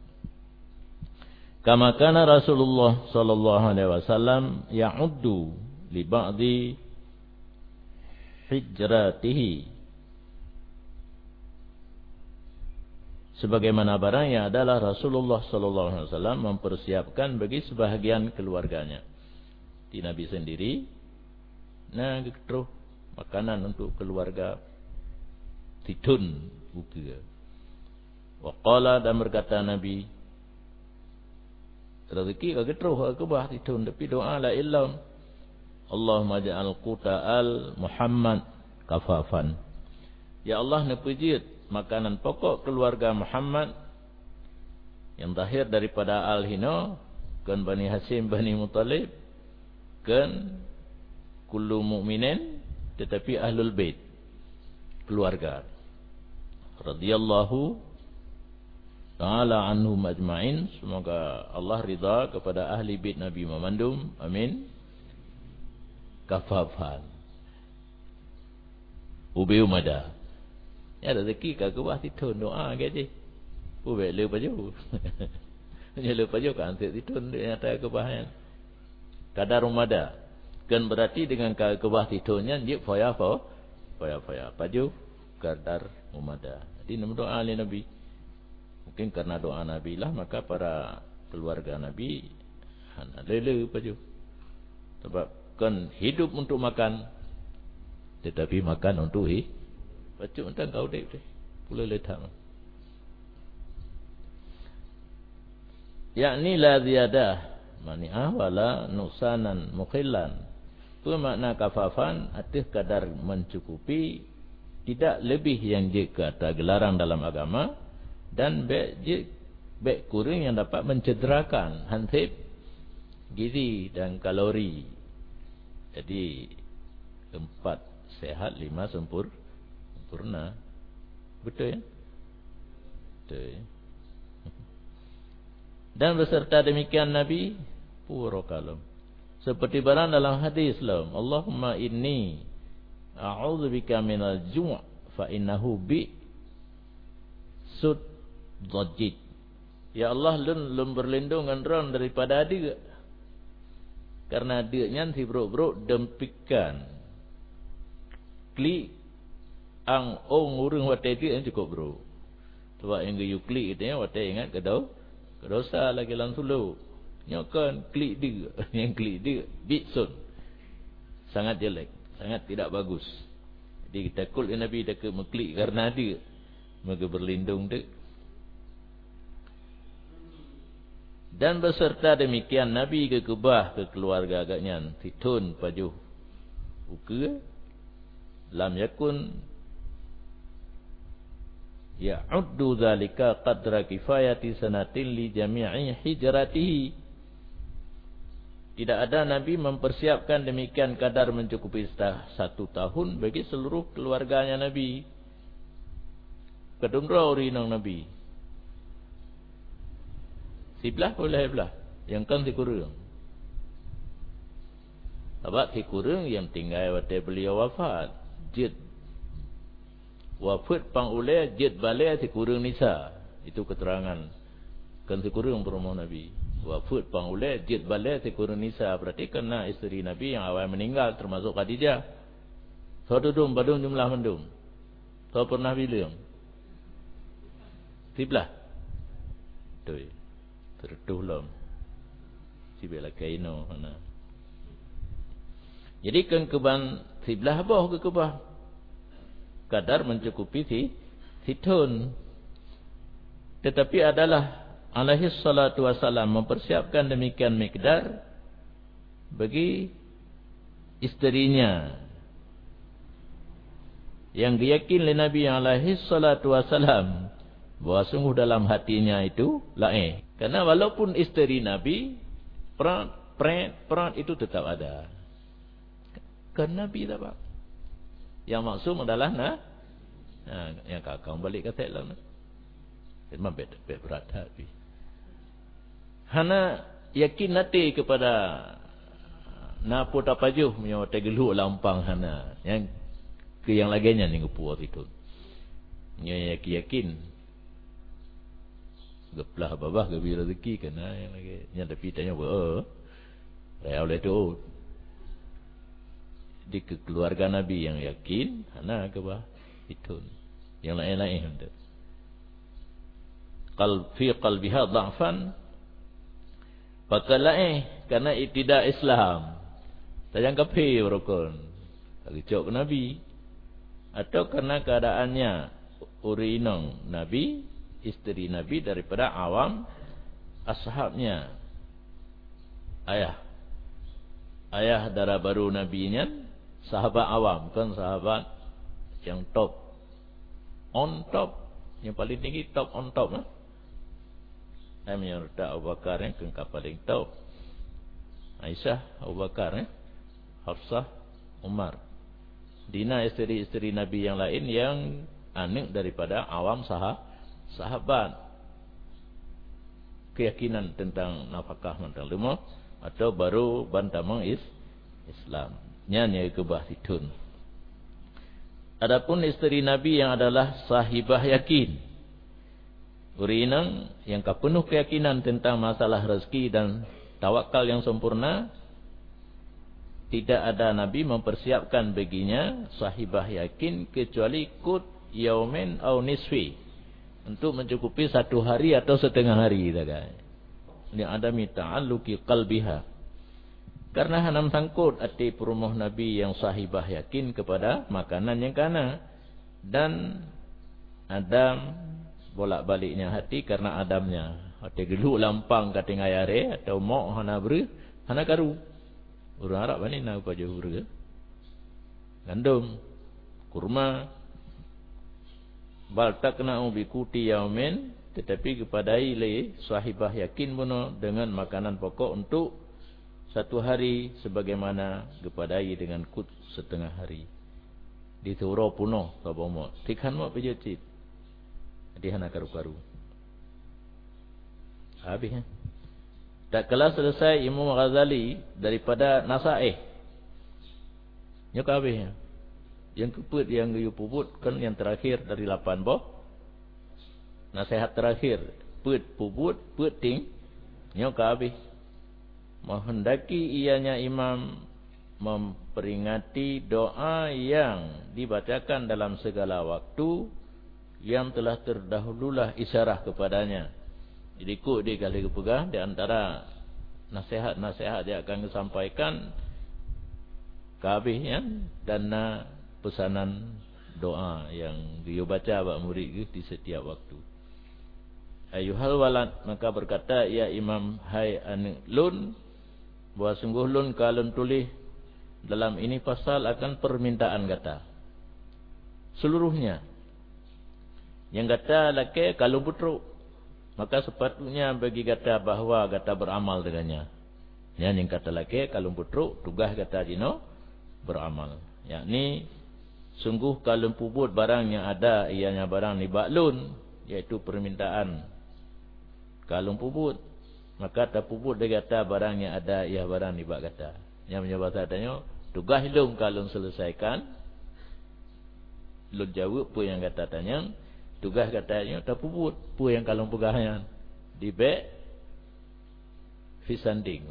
Kama kana Rasulullah sallallahu alaihi wasallam ya'uddu li ba'di hijratihi. Sebagaimana barangnya adalah Rasulullah sallallahu alaihi wasallam mempersiapkan bagi sebahagian keluarganya. Di Nabi sendiri terus makanan untuk keluarga tidun buka. Wa qala, dan berkata Nabi, rezeki kagak terus ke bah tidun, tapi doa la illam Allahumma ja'al quta'al Muhammad kafafan. Ya Allah, nepujit makanan pokok keluarga Muhammad yang lahir daripada Al-Hino kan Bani Hasim Bani Muttalib kan kullu mu'minin, tetapi ahlul bait keluarga radhiyallahu ta'ala anhum ajma'in. Semoga Allah ridha kepada ahli bait Nabi Muhammad. Amin. Kafafan ubi umada. Ya rezeki kagak wah titun doa gaji. Ubi le baju. Nya le baju kan titun dia nyata kebahayan. Kadar umada. Kan berarti dengan kebah titulnya dia faya baju kadar umada. Jadi nama doa oleh Nabi. Mungkin karena doa Nabi lah maka para keluarga Nabi lele baju. Sebab kan hidup untuk makan, tetapi makan untuk baju entah kau dek pula letak. Yakni la ziyadah mani'ah wala nusanan mukhillan. Itu makna kafafan, arti kadar mencukupi, tidak lebih yang dikata gelarang dalam agama, dan baik kurang yang dapat mencederakan hansip gizi dan kalori. Jadi 4 sehat, 5 sempurna. Betul ya? Betul ya? Dan beserta demikian Nabi pura kalam. Seperti barang dalam hadis Islam, Allahumma inni a'udzubika minal ju' fa innahu bi sud dhajjid. Ya Allah, lun berlindung dengan daripada dia. Karena dia nyan si bro dempikan. Klik ang ngurung wate dia cukup bro. Sebab yang you klik itu ya wate ingat kedosa lagi langsung lu. Nyokan klik dia, yang klik dia bitsun. Sangat jelek, sangat tidak bagus. Jadi kita takut Nabi dak mengklik karena dia. Maka berlindung dia. Dan beserta demikian Nabi kekebah ke keluarga agaknya titun pajuh uka lam yakun ya'uddu dzalika qadra kifayati sanatin li jami'i hijratihi. Tidak ada Nabi mempersiapkan demikian kadar mencukupi 1 tahun bagi seluruh keluarganya Nabi. Kedungra urinang Nabi. Siblah boleh belah. Yang kan dikurung. Sebab dikurung yang tinggal waktu beliau wafat. Jid. Wafat pang ulai jid balik dikurung nisa. Itu keterangan. Kan dikurung perumahan Nabi. Wafat pang ulai jid balik dikurung nisa. Berarti kena isteri Nabi yang awal meninggal termasuk Khadijah. So dudum badum jumlah mendum. So pernah bilang. Siblah. Tuh. Tertulam. Siblah kaino. Jadi kan keban siblah boh ke kebah. Kadar mencukupi situn. Tetapi adalah alaihi salatu wassalam mempersiapkan demikian mikdar bagi isterinya. Yang diyakini oleh Nabi alaihi salatu wassalam Bahawa sungguh dalam hatinya itu lain. Karena walaupun isteri Nabi, peran itu tetap ada. Kan Nabi tak apa. Yang maksum adalah yang kakak balik ke Thailand. Memang berat hati. Hana yakin nanti kepada napo tapajuh punya tegelu lampang hana yang ke yang laginya ning puas itu. Nya yakin geplah babah gabi rezeki kena yang lagi nya tapi tanya saya oleh tu di keluarga Nabi yang yakin hana ke bah itu yang lain-lain tu. Fi qalbiha dha'fan pakalaih karena tidak Islam. Tajang kafir rukun. Ricok Nabi atau karena keadaannya urinong Nabi, isteri Nabi daripada awam ashabnya. Ayah dara baru nabinya sahabat awam, kan sahabat yang top. On top, yang paling tinggi top on top lah. Saya menyerta Abu Bakar yang kengkap paling top. Aisyah, Abu Bakar, Hafsah, Umar. Dina isteri-isteri Nabi yang lain yang anik daripada awam sahabat. Keyakinan tentang nafkah tentang lima atau baru bantamang Islam. Nyanya kebah situn. Adapun isteri Nabi yang adalah sahibah yakin. Urinang yang penuh keyakinan tentang masalah rezeki dan tawakal yang sempurna. Tidak ada Nabi mempersiapkan baginya sahibah yakin kecuali kut yaumin au nisfi. Untuk mencukupi 1 hari atau setengah hari. Ini ada mita'alluki qalbiha. Karena hanam sangkut hati perumah Nabi yang sahibah yakin kepada makanan yang kana. Dan Adam bolak-baliknya hati karena Adamnya. Hati geluk lampang kata ngayare atau mok hana ber, hana karu. Orang Arab ni nak apa jauh ber. Gandum, kurma, bal takna bikuti yaumin, tetapi kepada ile sahibah yakin bono dengan makanan pokok untuk 1 hari sebagaimana kepadai dengan kut setengah hari. Dituro puno kabomo. Tikhan mo pejecit. Di hana karu-karu. Habis. Tak kala selesai Imam Ghazali daripada Nasaih. Nyok habis. Yang keput yang puput kan yang terakhir dari 8 boh. Nasihat terakhir, put puput, put ting. Nyok habis. Menghendaki ianya imam memperingati doa yang dibacakan dalam segala waktu yang telah terdahululah isyarah kepadanya. Jadi kut dia kali kepegah di antara nasihat-nasihat dia akan disampaikan kabehnya dan pesanan doa yang dia baca bak murid di setiap waktu. Ayuhal walad, maka berkata ya imam, hai anak lun, bahawa sungguh lun kalun tulis dalam ini pasal akan permintaan kata seluruhnya. Yang kata laki kalau putruk, maka sepatutnya bagi kata bahawa kata beramal dengannya. Yang kata laki kalau putruk, tugas kata dino beramal. Yakni sungguh kalau puput barang yang ada ianya barang ni baklun, iaitu permintaan kalau puput, maka tak puput dia kata barang yang ada ia barang ni bak kata. Yang menyebabkan tanya tugas lun kalau selesaikan lun jawab pun yang kata tanya. Tugas katanya tak puput. Pu yang kalung pegahnya. Di bek. Fisanding.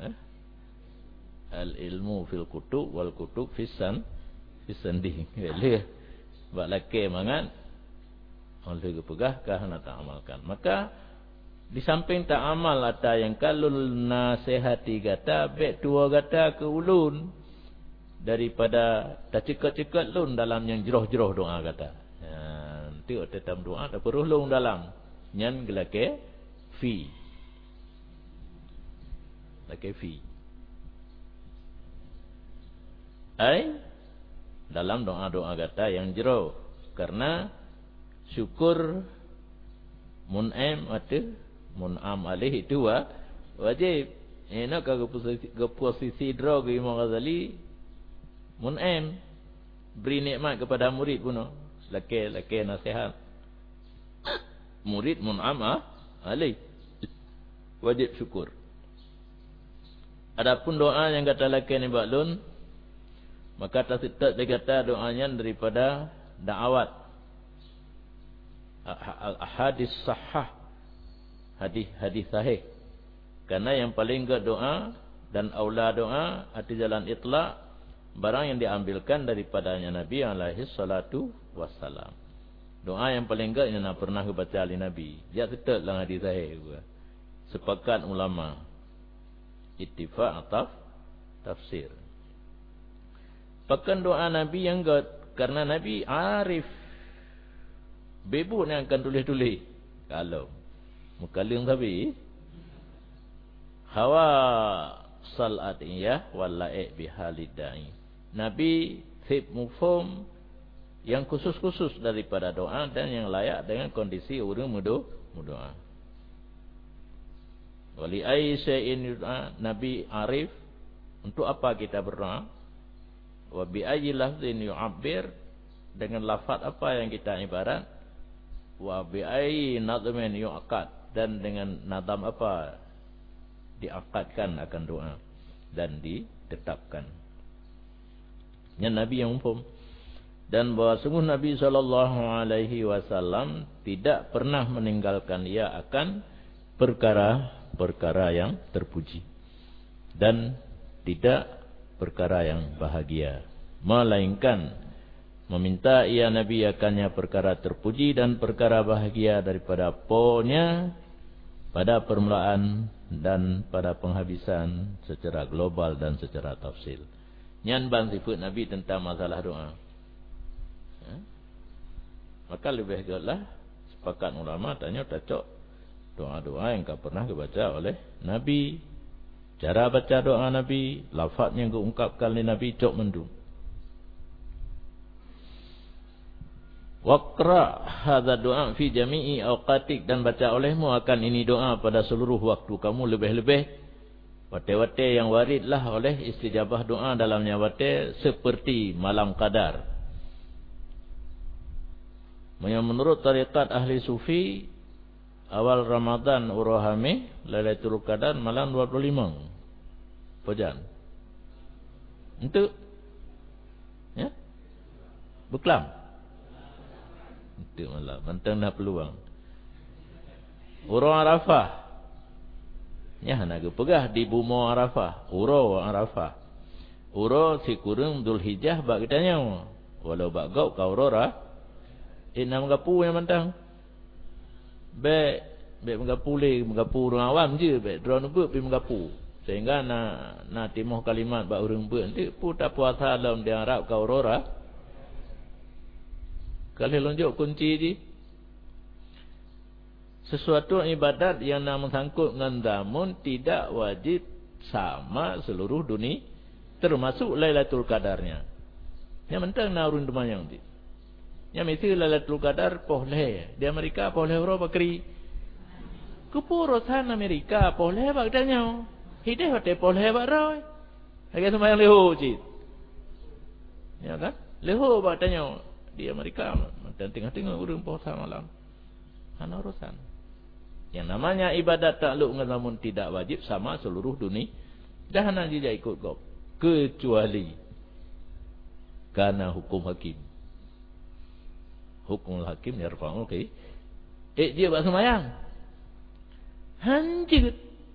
Al-ilmu fil kutub. Wal kutub fisanding. Boleh. Bak laki mangan. Oleh kepegah kah nak tak amalkan. Maka. Di samping tak amal. Ada yang kalau nasihati kata. Bek tua kata ke ulun. Daripada. Tak cekat-cekat lun. Dalam yang jeroh-jeroh doa kata. Tiuk tetap doa tak perlu long dalam nyan gelake fi lake fi ai dalam doa-doa kata yang jero karena syukur Mun'am atau mun'am alih itu wajib. Enak ke posisi draw ke Imam Ghazali mun'am, beri nikmat kepada murid pun. Laki nasihat. Murid mun'am alih, wajib syukur. Adapun doa yang kata laki ni baklun, maka tersitat dia kata doanya daripada da'awat hadis sahah, hadis sahih. Karena yang paling ke doa dan aula doa arti jalan itlaq barang yang diambilkan daripadanya Nabi alaihi salatu wassalam. Doa yang paling ke yang pernah baca oleh Nabi. Dia setat lah hadis sahih juga. Sepakat ulama. Ittifaq atau tafsir. Bahkan doa Nabi yang karena Nabi arif. Bebut yang akan tulis-tulis. Kalau mukallim tapi hawa salatiyah wala'i bihalidai. Nabi fib mufhum yang khusus-khusus daripada doa dan yang layak dengan kondisi orang berdoa. Wali aisya'in yud'a, Nabi arif untuk apa kita berdoa. Wa bi ayyi lafzin yu'abbir, dengan lafaz apa yang kita ibarat. Wa bi ayyi nadmin yu'aqad, dan dengan nadam apa diakadkan akan doa dan ditetapkan. Yang Nabi yang umum. Dan bahawa sungguh Nabi SAW tidak pernah meninggalkan ia akan perkara-perkara yang terpuji. Dan tidak perkara yang bahagia. Melainkan meminta ia Nabi akannya perkara terpuji dan perkara bahagia daripada ponya pada permulaan dan pada penghabisan secara global dan secara tafsil. Nyan ban sifat Nabi tentang masalah doa. Maka lebih baiklah sepakat ulama tanya cocok doa-doa yang tak pernah dibaca oleh Nabi. Cara baca doa Nabi, lafaz yang diungkapkan oleh Nabi cok mendung. Waqra hadza doa fi jami'i awqatik, dan baca olehmu akan ini doa pada seluruh waktu kamu, lebih-lebih wate-wate yang waridlah oleh istijabah doa dalamnya wate seperti malam qadar. Menurut tarikat ahli sufi, awal Ramadan urahami Lailatul Qadar malam 25. Pojan. Itu ya? Beklam. Itu malam bantang dah peluang. Urang Arafah. Ya nak pegah di bumo Arafah, uro Arafah. Uro si kurung Dzulhijjah bak kitanya. Walau bak gau kau rora. Nam gapu yang mentang. Be mengapu le, mengapu orang awam je, be drone ber pi mengapu. Sehingga na timoh kalimat bak urang ber nanti pu tak puasa dalam dia Arab kau rora. Kalau lonjok kunci je. Sesuatu ibadat yang nak sangkut dengan zaman tidak wajib sama seluruh dunia, termasuk Lailatul Qadarnya. Yang mentang na urang demayang je. Yang mesti Lailatul Qadar pohleh. Di Amerika pohleh Eropa keri. Kepurusan Amerika pohleh bak tanya. Hideh wate pohleh bak roy. Lagi sembahyang leho cik. Ya kan? Leho bak tanya. Di Amerika dan tengah-tengah urang puasa malam. Ana urusan. Yang namanya ibadat takluk dengan namun tidak wajib sama seluruh dunia. Dah nak dia ikut kau. Kecuali karena hukum hakim. Hukum hakim yarfa'ul ki. Dia buat sembahyang. Hancur.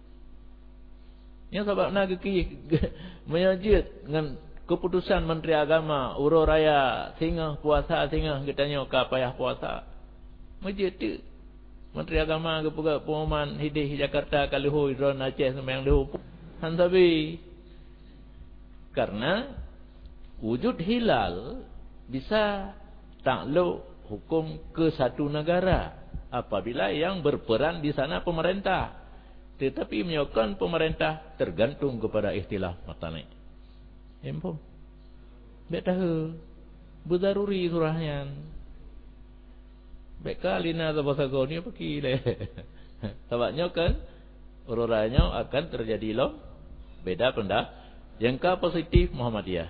Yang sebab nak menyajid dengan keputusan Menteri Agama Uro Raya sehingga puasa sehingga kitanya ka payah puasa. Masjid tu Menteri Agama ke pengumuman hidih Jakarta kalihu Idron Aceh sembahyang lahu. Hantabi. Karena wujud hilal bisa takluk hukum ke satu negara apabila yang berperan di sana pemerintah, tetapi menyokong pemerintah tergantung kepada ikhtilaf matani. Empom. Bet tahu berdaruri surahnya. Baik kali na bahasa kau ni pergi le. Sebabnya kan ururanya akan terjadi lo beda pendah. Yang ka positif Muhammadiyah.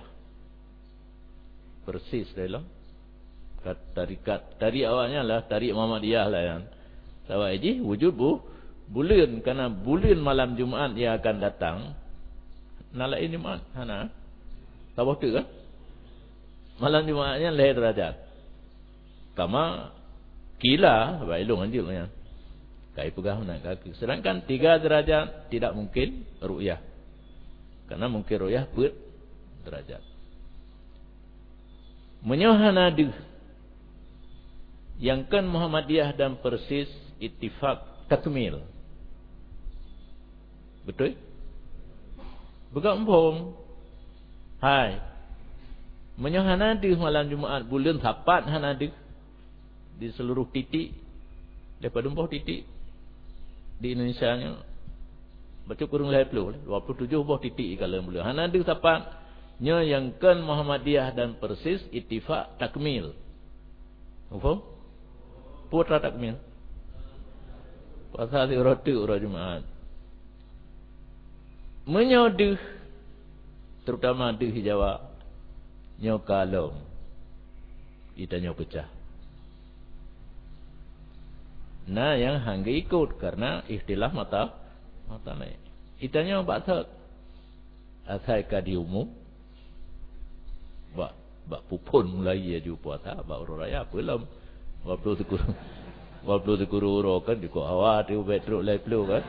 Persis le lo. Dari awalnya lah tarik Muhammadiyah lah yang. Sebab ini wujud bulan karena bulan malam Jumaat yang akan datang. Nalain Jumaat hana. Tahu tu kan? Malam Jumaatnya lahir derajat. Kama kila bailung anjil ya. Kai pegah nak kaki. Sedangkan 3 derajat tidak mungkin ru'yah. Karena mungkin ru'yah ber derajat. Menyohanadu yang kan Muhammadiyah dan Persis ittifaq takmil. Betul? Begampung. Hai. Menyohanadu malam Jumaat bulan tapat hanadu di seluruh titik daripada 4 titik di Indonesia nya baca kurang 27 buah titik kalau mula hanadu tapat nya yang kan Muhammadiyah dan Persis ittifaq takmil. Faham? Putra takmil. Pasal roti urang Jumaat. Menyoduh terutama di Jawa nyo kalom itanya pecah. Nah yang hangga ikut karena istilah mata naik. Itanya baksud asai ka di umum. Bak pupun mulai ya ju puasa bak uraya belum. Waktu tekuru kan di ko awak tu betruk lai pelu kan.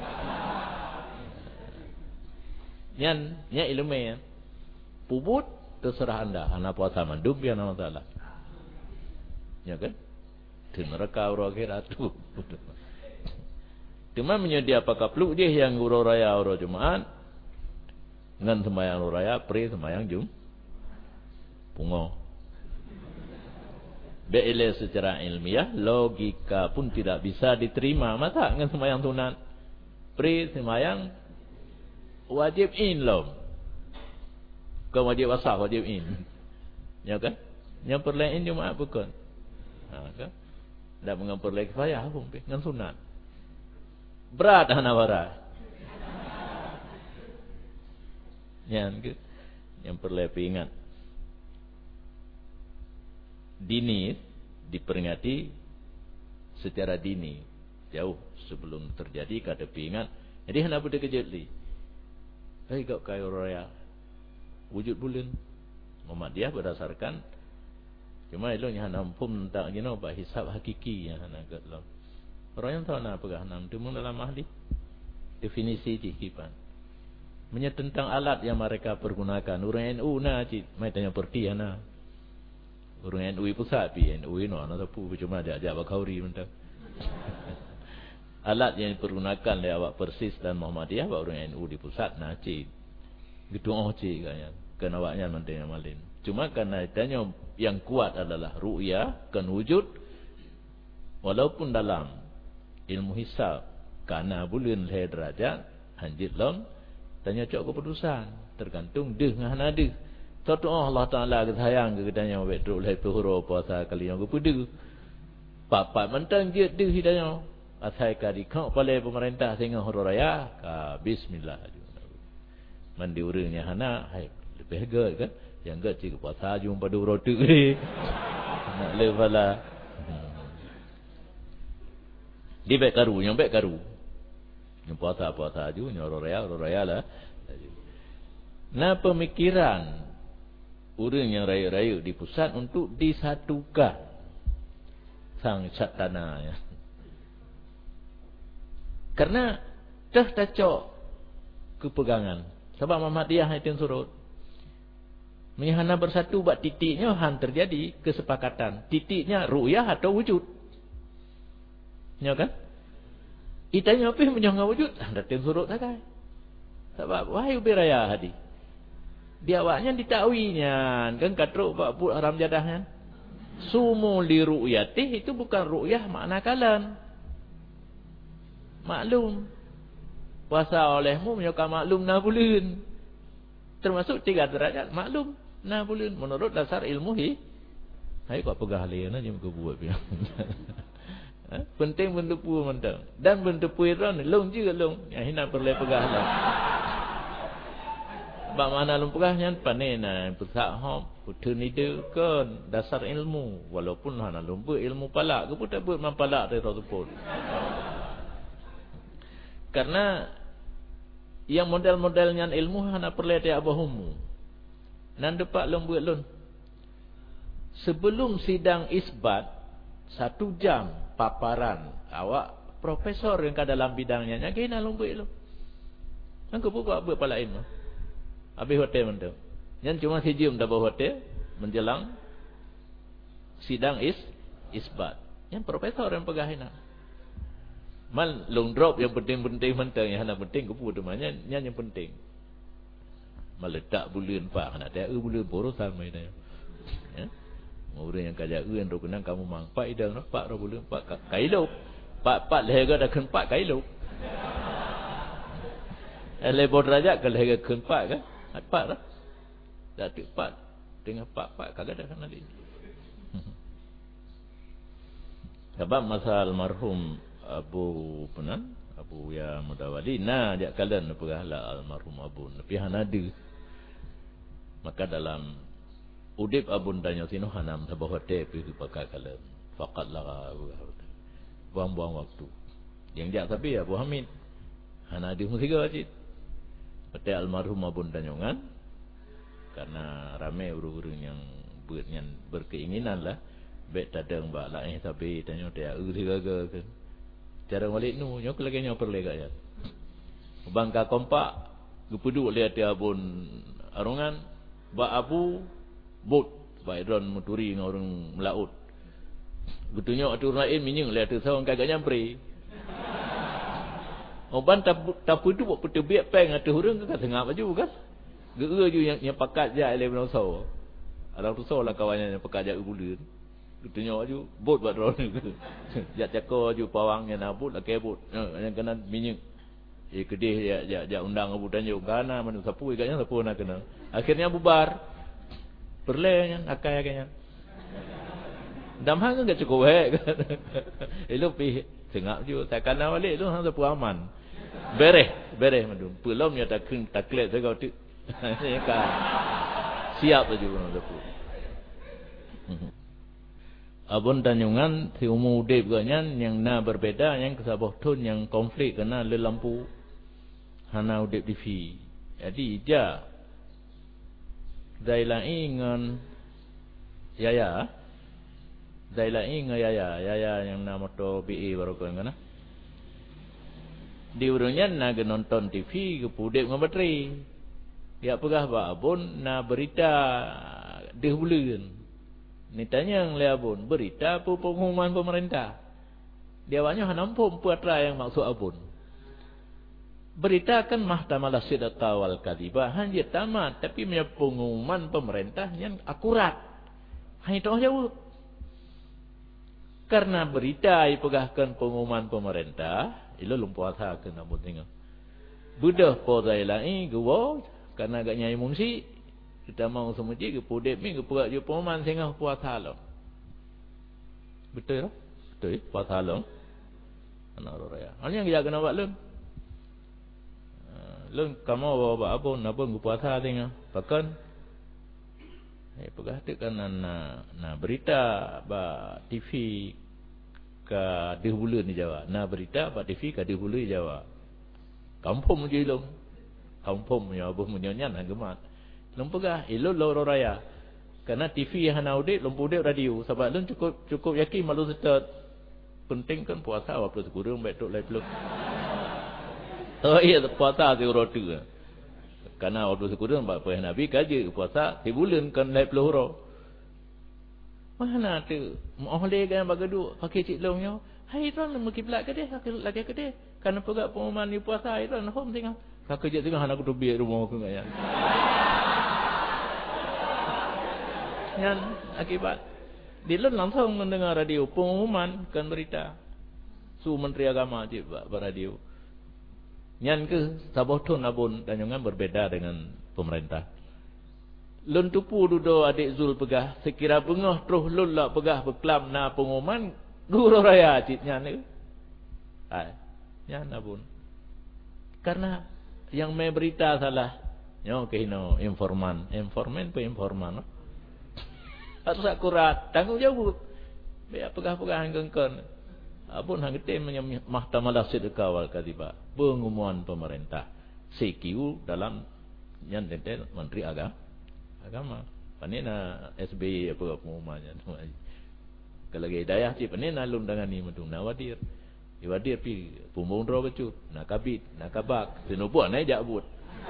Nya ilmu ya. Puput terserah anda. Hana puasa mandub ya nama salah. Ya kan? Di neraka orang akhirat tu. Cuma menyedia apakah peluk dia yang uro raya uro Jumaat. Ngan sembahyang uro raya, pre sembahyang pungo. Beile secara ilmiah, logika pun tidak bisa diterima. Masa ngan sembahyang sunat? Pre sembahyang wajib inlom. Bukan wajib asah, wajib in. Ya kan? Yang perlain Jumaat bukan. Kan? Tak mengampur lagi kifayah pun dengan sunat. Berat hanawara. Yang perlu ingat. Dini diperingati secara dini jauh sebelum terjadi kada ingat. Jadi hendak bude kejut li. Kau kayu raya wujud bulan Muhammadiyah berdasarkan cuma eloknya hanam pun tak gino bah hisab hakiki yang hana gatlah. Orang yang tahu nak apa hanam tu dalam ahli definisi cikipan. Menyat tentang alat yang mereka pergunakan. Orang NU na cik mai tanya perti hana. Orang NU pusat pi NU no ana tapu cuma dia ajak bakauri mentang. Alat yang dipergunakan oleh awak Persis dan Muhammadiyah awak orang NU di pusat na cik. Gitu cik kaya. Kan awaknya mentanya malin. Cuma karena ditanya yang kuat adalah ru'yah kan wujud walaupun dalam ilmu hisab karena bulan lahir derajat hanjit long tanya cok keputusan tergantung deh ngah nade satu Allah Taala sayang ke tanya betul lahir tuhuro puasa kali yang kepudu papat mentang dia deh hidayah asai kali kau oleh pemerintah sehingga huru raya ka bismillah mandi urangnya hana hai lebih agak kan yang enggak cik puasa jumpa dua roti ni. Nak levala. Di baik karu, yang baik karu. Yang puasa ju, yang raya lah. Nah pemikiran orang yang raya-raya di pusat untuk disatukan sang satana ya. Karena dah tacok kepegangan. Sebab Muhammadiyah itu surut. Menyahana bersatu buat titiknya han terjadi kesepakatan. Titiknya ru'yah atau wujud. Ya kan? Itanya apa yang menyahana wujud? Datang surut sakai. Sebab wahai ubiraya hadi. Dia awaknya ditawinya. Kan katruk pak put haram jadahnya. Sumu li ru'yatih itu bukan ru'yah makna kalan. Maklum. Puasa olehmu menyokong maklum na bulan. Termasuk 3 derajat maklum. Nah bulan menurut dasar ilmu hai kau pegah leh na jam kau buat biar. Penting bentupu mentang. Dan bentupu itu long juga long. Yang hina perle pegah lah. Bak mana long pegah nyan panena pesak hop putun itu kan dasar ilmu. Walaupun hana lumpu ilmu palak ke pun tak buat mampalak dari tu pun. Karena yang model-modelnya ilmu hana perle dia abahumu. Nan depak long buat long. Sebelum sidang isbat 1 jam paparan awak profesor yang ke dalam bidangnya nya kena lumpuh lu. Angko buka buat pala ilmu. Habis hotel mentu. Yang cuma sejam dah hotel menjelang sidang isbat. Yang profesor yang pegahina. Mal long drop yang penting-penting mentang yang hana penting kupu demanya yang penting. Meletak bulan pak nak dia bulan borosan mai dah. Ya. Orang yang kajak yang rokenang kamu mang pak idang pak ro bulan pak kailo. Pak lega dah kan pak kailo. Lebih derajat ke lega kan pak kan? Pak dah. Dah tu pak dengan pak kagak dah kenal ini. Sebab masa almarhum Abu Ya Mudawali ajak kalian pergahala almarhum Abu Nabi Hanadi. Maka dalam udip abun tanya sino hanam sabah hotel pergi pakai kalian. Faqatlah buang-buang waktu. Yang dia tapi Abu Hamid Hanadi musiga wajib. Hotel almarhum Abu Tanjongan karena ramai urus-urus yang berkeinginan lah. Bet tadang ba lain tapi tanya dia sigaga kan. Cara balik nu nyok lagi nyoper lega ya. Bangka kompak gepeduk lihat dia Abun Arungan ba Abu bot ba Idron Muturi dengan orang melaut. Betunya atur lain minyung lihat tu seorang kagak nyampri. Oban tapu tu buat petebiak peng atur hurung ke tengah baju kan. Geue ju yang pakat ja ele benoso. Ada tu so lah kawannya yang pakat ja bulan. Betunya aju bot buat drone. Jak cako ju pawangnya nabut lah kebot. Yang kena minyung. Kedih ya undang Abu Tanjung kana manu sapu iganya sapu nak kena. Akhirnya bubar. Perlenya akai agaknya. Damhang enggak cukup baik kan. Elu pi tengah ju tak kana balik tu hang sapu aman. Bereh madu. Pelom nya tak taklet saya kau tu. Siap tu ju sapu. Abun Tanjungan si umur udip ganyan yang berbeda yang kesabah tun yang konflik kena le lampu hana udip TV. Jadi ija dailai ngan yaya yang nama to BE baru kan kana. Di urungnya na nonton TV ke pudip dengan bateri. Ya pegah ba abun na berita deh bulan. Ni tanya yang abun berita apa pengumuman pemerintah. Dia awaknya hanampum puatra yang maksud abun. Berita kan mahtamal sidqa wal kadhiba hanya tamat tapi punya pengumuman pemerintah yang akurat. Hanya itu jawab. Karena berita ipegahkan pengumuman pemerintah, ilo lumpuasa kena buntinga. Budah podai lai gua karena agaknya imunsi kita mau semuji ke pudip ni ke puak je pengumuman sehingga puasa long. Betul tak? Betul puasa long. Anak raya. Hal yang kita kena buat long. Long kamu bawa abun puasa tengah. Bahkan pegah tu kan na berita ba TV ke dihulu ni Jawa. Na berita ba TV ke dihulu Jawa. Kampung je long. Kampung ya abuh munyonya na gemat. Long pegah ilo loro raya. Karena TV yang hana udip long udip radio. Sebab long cukup yakin malu setat. Penting kan puasa waktu sekurang baik tok lai peluk. Oh iya puasa di rotu. Karena waktu sekurang pak puasa Nabi kaji puasa di bulan kan lai peluk. Mana tu? Mau le kan bagadu pakai cik longnya. Hai tuan mungkin pelak ke dia, lagi ke dia. Karena pegak pengumuman ni puasa itu kan home tengah. Kak kerja tengah anak tu biar rumah aku enggak ya. Yang akibat Dilun langsung mendengar radio pengumuman kan berita. Su Menteri Agama je radio. Nyan ke sabah tun abun Tanjungan berbeda dengan pemerintah. Lun tupu dudo adik Zul pegah sekira bengah terus lun lah pegah berkelam na pengumuman Guru raya citnya ni. Nyana pun. Karena yang me berita salah. Nyo kehino informan pe informan. Harus akurat, tanggung jawab. Biar pegah-pegah hangkeun. Apun hangkeun mahkamah sedekah wal katiba. Pengumuman pemerintah. CQ dalam yang detail Menteri Agama. Panina SBY apa pengumumannya. Kalau lagi daya si panina lum dengan ni madung nawadir. Iwadir pi pumbung ro becut, nakabit, nakabak, sinubuan naik jabut.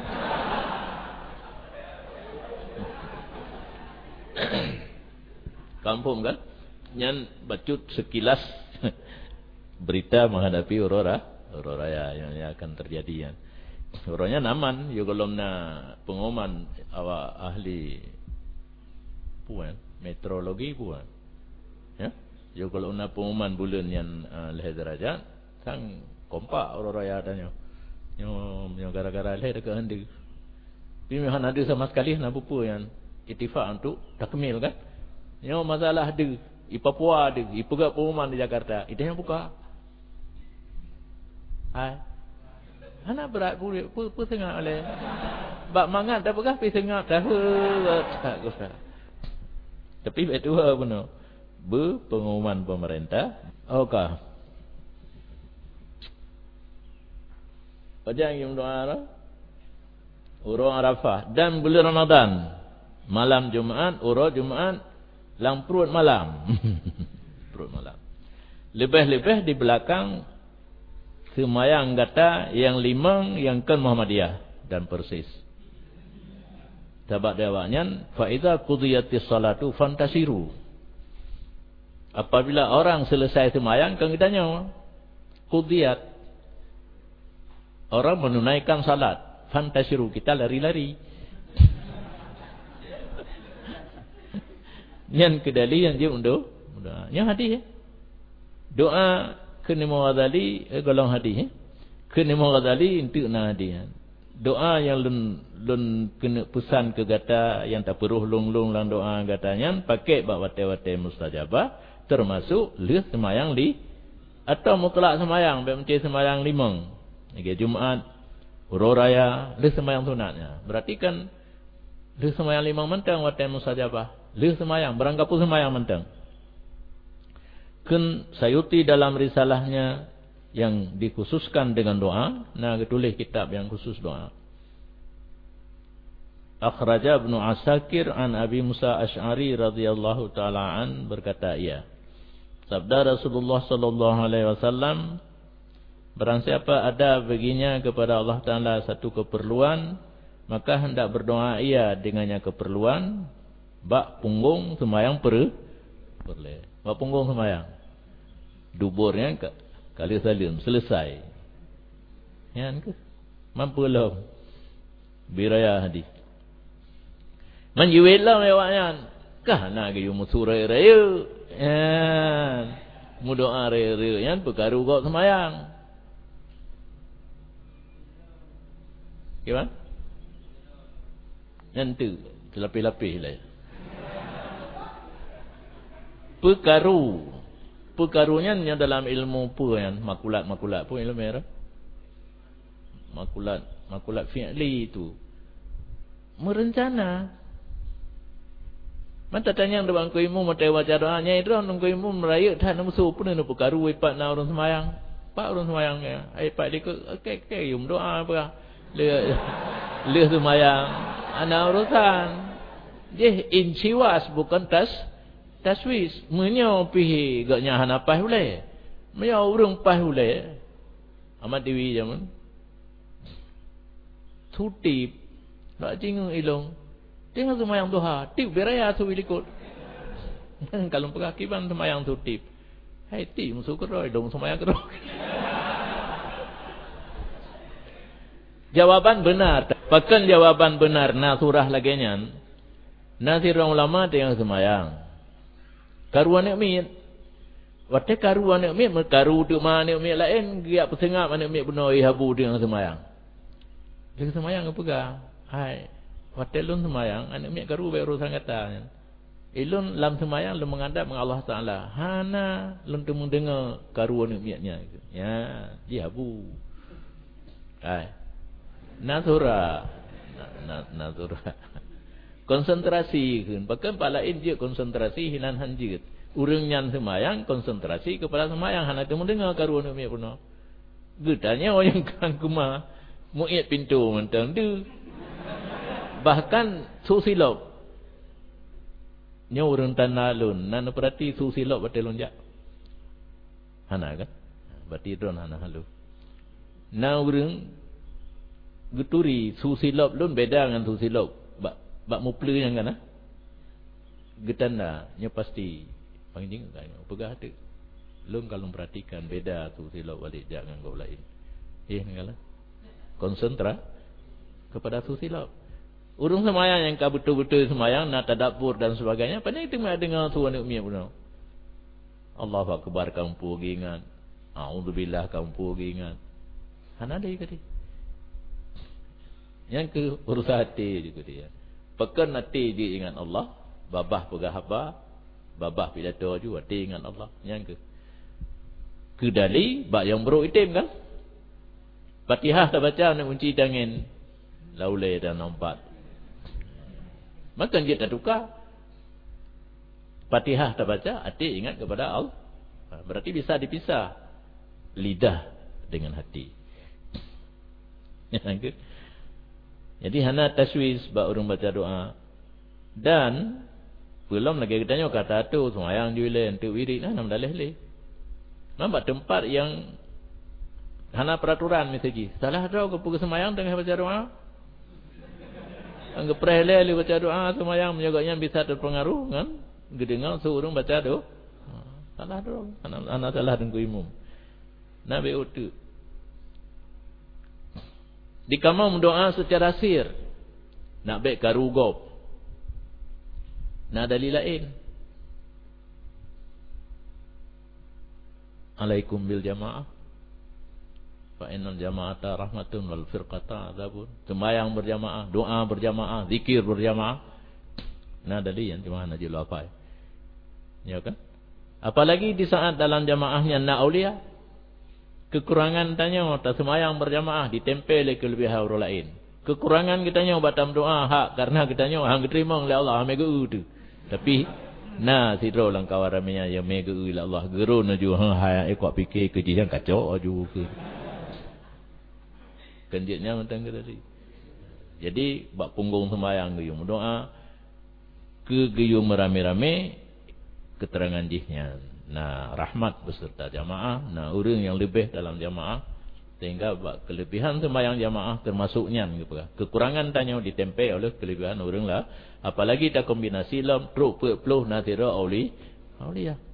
Kampung kan nyan bacut sekilas berita menghadapi aurora yang akan terjadi kan. Auranya naman yo golomna pengumuman awak ahli puan meteorologi puan. Ya. Yo golomna pengumuman bulan yang leh derajat sang kompak aurora adanya. Yo gara-gara leh dekat handi. Pilihan ada sama sekali nak pupu yang itifak untuk takmil kan. Yang masalah ada, di Papua ada, di pegak pengumuman di Jakarta, itu yang buka. Hai, anak berat pun tengah oleh, bak mangat dah pegah, pi tengah dah. Tapi itu apa no? Pengumuman pemerintah, okah. Pajang yang doa, urang Arafah dan bulan Ramadan, malam Jumaat, urang Jumaat. Lang perut malam. Perut malam. Lebih-lebih di belakang semayang kata yang limang yang kan Muhammadiyah dan Persis. Sebab dawanya fa idza qudiyatis salatu fantasiru. Apabila orang selesai semayang kan kitanya qudiyat. Orang menunaikan salat, fantasiru, kita lari-lari. Yang kedali yang dia undur, yang hadis doa kena Ghazali golong hadis kena Ghazali untuk na hadis. Doa yang lun kena pesan ke gata yang tak perlu long lang doa gatanya pakai bab wate-wate mustajabah termasuk leh semayang li atau mutlak semayang macam semayang limang. Lagi Jumaat, Raya, leh semayang sunatnya. Berarti kan leh semayang limang mentang wate mustajabah. Lih semayang, beranggapu semayang mentang. Kun Sayuti dalam risalahnya yang dikhususkan dengan doa, nah tulis kitab yang khusus doa. Akhraja Ibnu Asakir an Abi Musa Asy'ari radhiyallahu taala an berkata ia. Sabda Rasulullah sallallahu alaihi wasallam, barang siapa ada baginya kepada Allah Taala satu keperluan, maka hendak berdoa ia dengannya keperluan. Bak punggung semayang perle. Bak punggung semayang. Duburnya kali salim selesai. Yan ke? Mampu lah. Biraya hadis. Menjual lah mewaknya. Kah nak ke musurai raya. Yan. Mudoa raya. Yan perkara kau semayang. Gimana? Nanti. Lapis-lapis lah. Perkarunya yang dalam ilmu pun yang makulat pun ilmu merah. Makulat fi'li itu merencana. Mata tanya dewan ko ilmu mata wajar doanya itu orang ko ilmu merayat dah musuh pun nak perkaru ipat na orang semayang. Pak orang semayang ya. Ai pak dia ke yum doa apa. Le semayang ana urusan. Dia insiwas bukan taswis. Menyo pihi gaknya hanapah boleh. Menyo urung pah boleh. Amat dewi zaman. Tutip. Tak jingung ilung. Tengah semayang duha. Tip beraya tu ikut. Kalau pengakiban semayang tutip. Hai tip musuh keroi dong semayang keroi. Jawaban benar. Pakan jawaban benar. Nah surah laginya. Nasir orang ulama tengah semayang. Karuan nikmat. Wate karuan nikmat merkaru tu mana nikmat lain giap pesengap mana nikmat benoi habu dengan semayang. Dia semayang apa gah? Hai. Wate lun semayang anak nikmat karu baru urusan kata. Ilun lam semayang lu menghadap dengan Allah Taala. Hana lun temu dengar karuan niatnya. Ya, dia bu. Ai. Nazura. Nazura. Konsentrasi kan. Bahkan palain dia konsentrasi hinan hanjit. Urang nyan semayang konsentrasi kepada semayang hana temu dengar karuan niat puno. Gedanya orang kan kuma muit pintu mentang tu. Bahkan susilop. Nya urang tanalun nan perhati susilop batal lonjak. Hana kan? Berarti don hana halu. Na urang geturi susilop lun beda dengan susilop. Bak muple yang kana. Getanda nya pasti pangging kan pegah tu. Lun kalau perhatikan beda susilop balik jangan kau lain. Ngala. Konsentra kepada susilop. Urung semayang yang kau betul-betul semayang nak tadabbur dan sebagainya, pandai itu dengar Tuhan umi puno. Allahu akbar kamu ingat. A'udzubillah kamu ingat. Hana ada ke dia. Yang ke urusan hati juga dia. Pekan hati dia ingat Allah, babah pegah apa? Babah pidato juga hati ingat Allah. Yang ke kedali bak yang bro itim kan? Fatihah tak baca nak kunci dangin laulai dan nampak. Maka dia tak tukar. Fatihah tak baca, hati ingat kepada Allah. Berarti bisa dipisah lidah dengan hati. Jadi hana taswis bak urang baca doa. Dan belum lagi katanya kata tu semayang juile untuk wirid nam dalih le. Nampak tempat yang hana peraturan misalnya. Salah dah ke pergi semayang tengah baca doa. Anggap perhelai baca doa semayang menyagaknya bisa terpengaruh kan? Gedengar seorang baca doa. Salah doa. Anak salah dengan imam. Nabi utu. Di kamar mendoa secara sir. Nak baik karugop. Nak dalil lain. Alaikum bil jamaah. Fa innal jama'ata rahmatun wal firqata adzabun. Sembahyang berjamaah, doa berjamaah, zikir berjamaah. Nah tadi yang cuma najil apa? Ya kan? Apalagi di saat dalam jamaahnya nak aulia. Kekurangan tanya tak sembahyang berjamaah ditempel kelebihan orang lain. Kekurangan kitanya batam doa hak karena kitanya hang diterima oleh Allah mega tu. Tapi nah sidro lang kawaramnya yang mega oleh Allah geru naju hang ekok fikir kejian kacau aju ke. Kenjitnya mentang ke tadi. Jadi bak punggung sembahyang geyung doa ke geyung merame-rame keterangan jihnya. Nah, rahmat beserta jamaah, nah urang yang lebih dalam jamaah sehingga bak kelebihan sembahyang jamaah termasuknya gitu. Kekurangan tanya ditempel oleh kelebihan urang lah. Apalagi tak kombinasi lam truk 40 nazira aulia.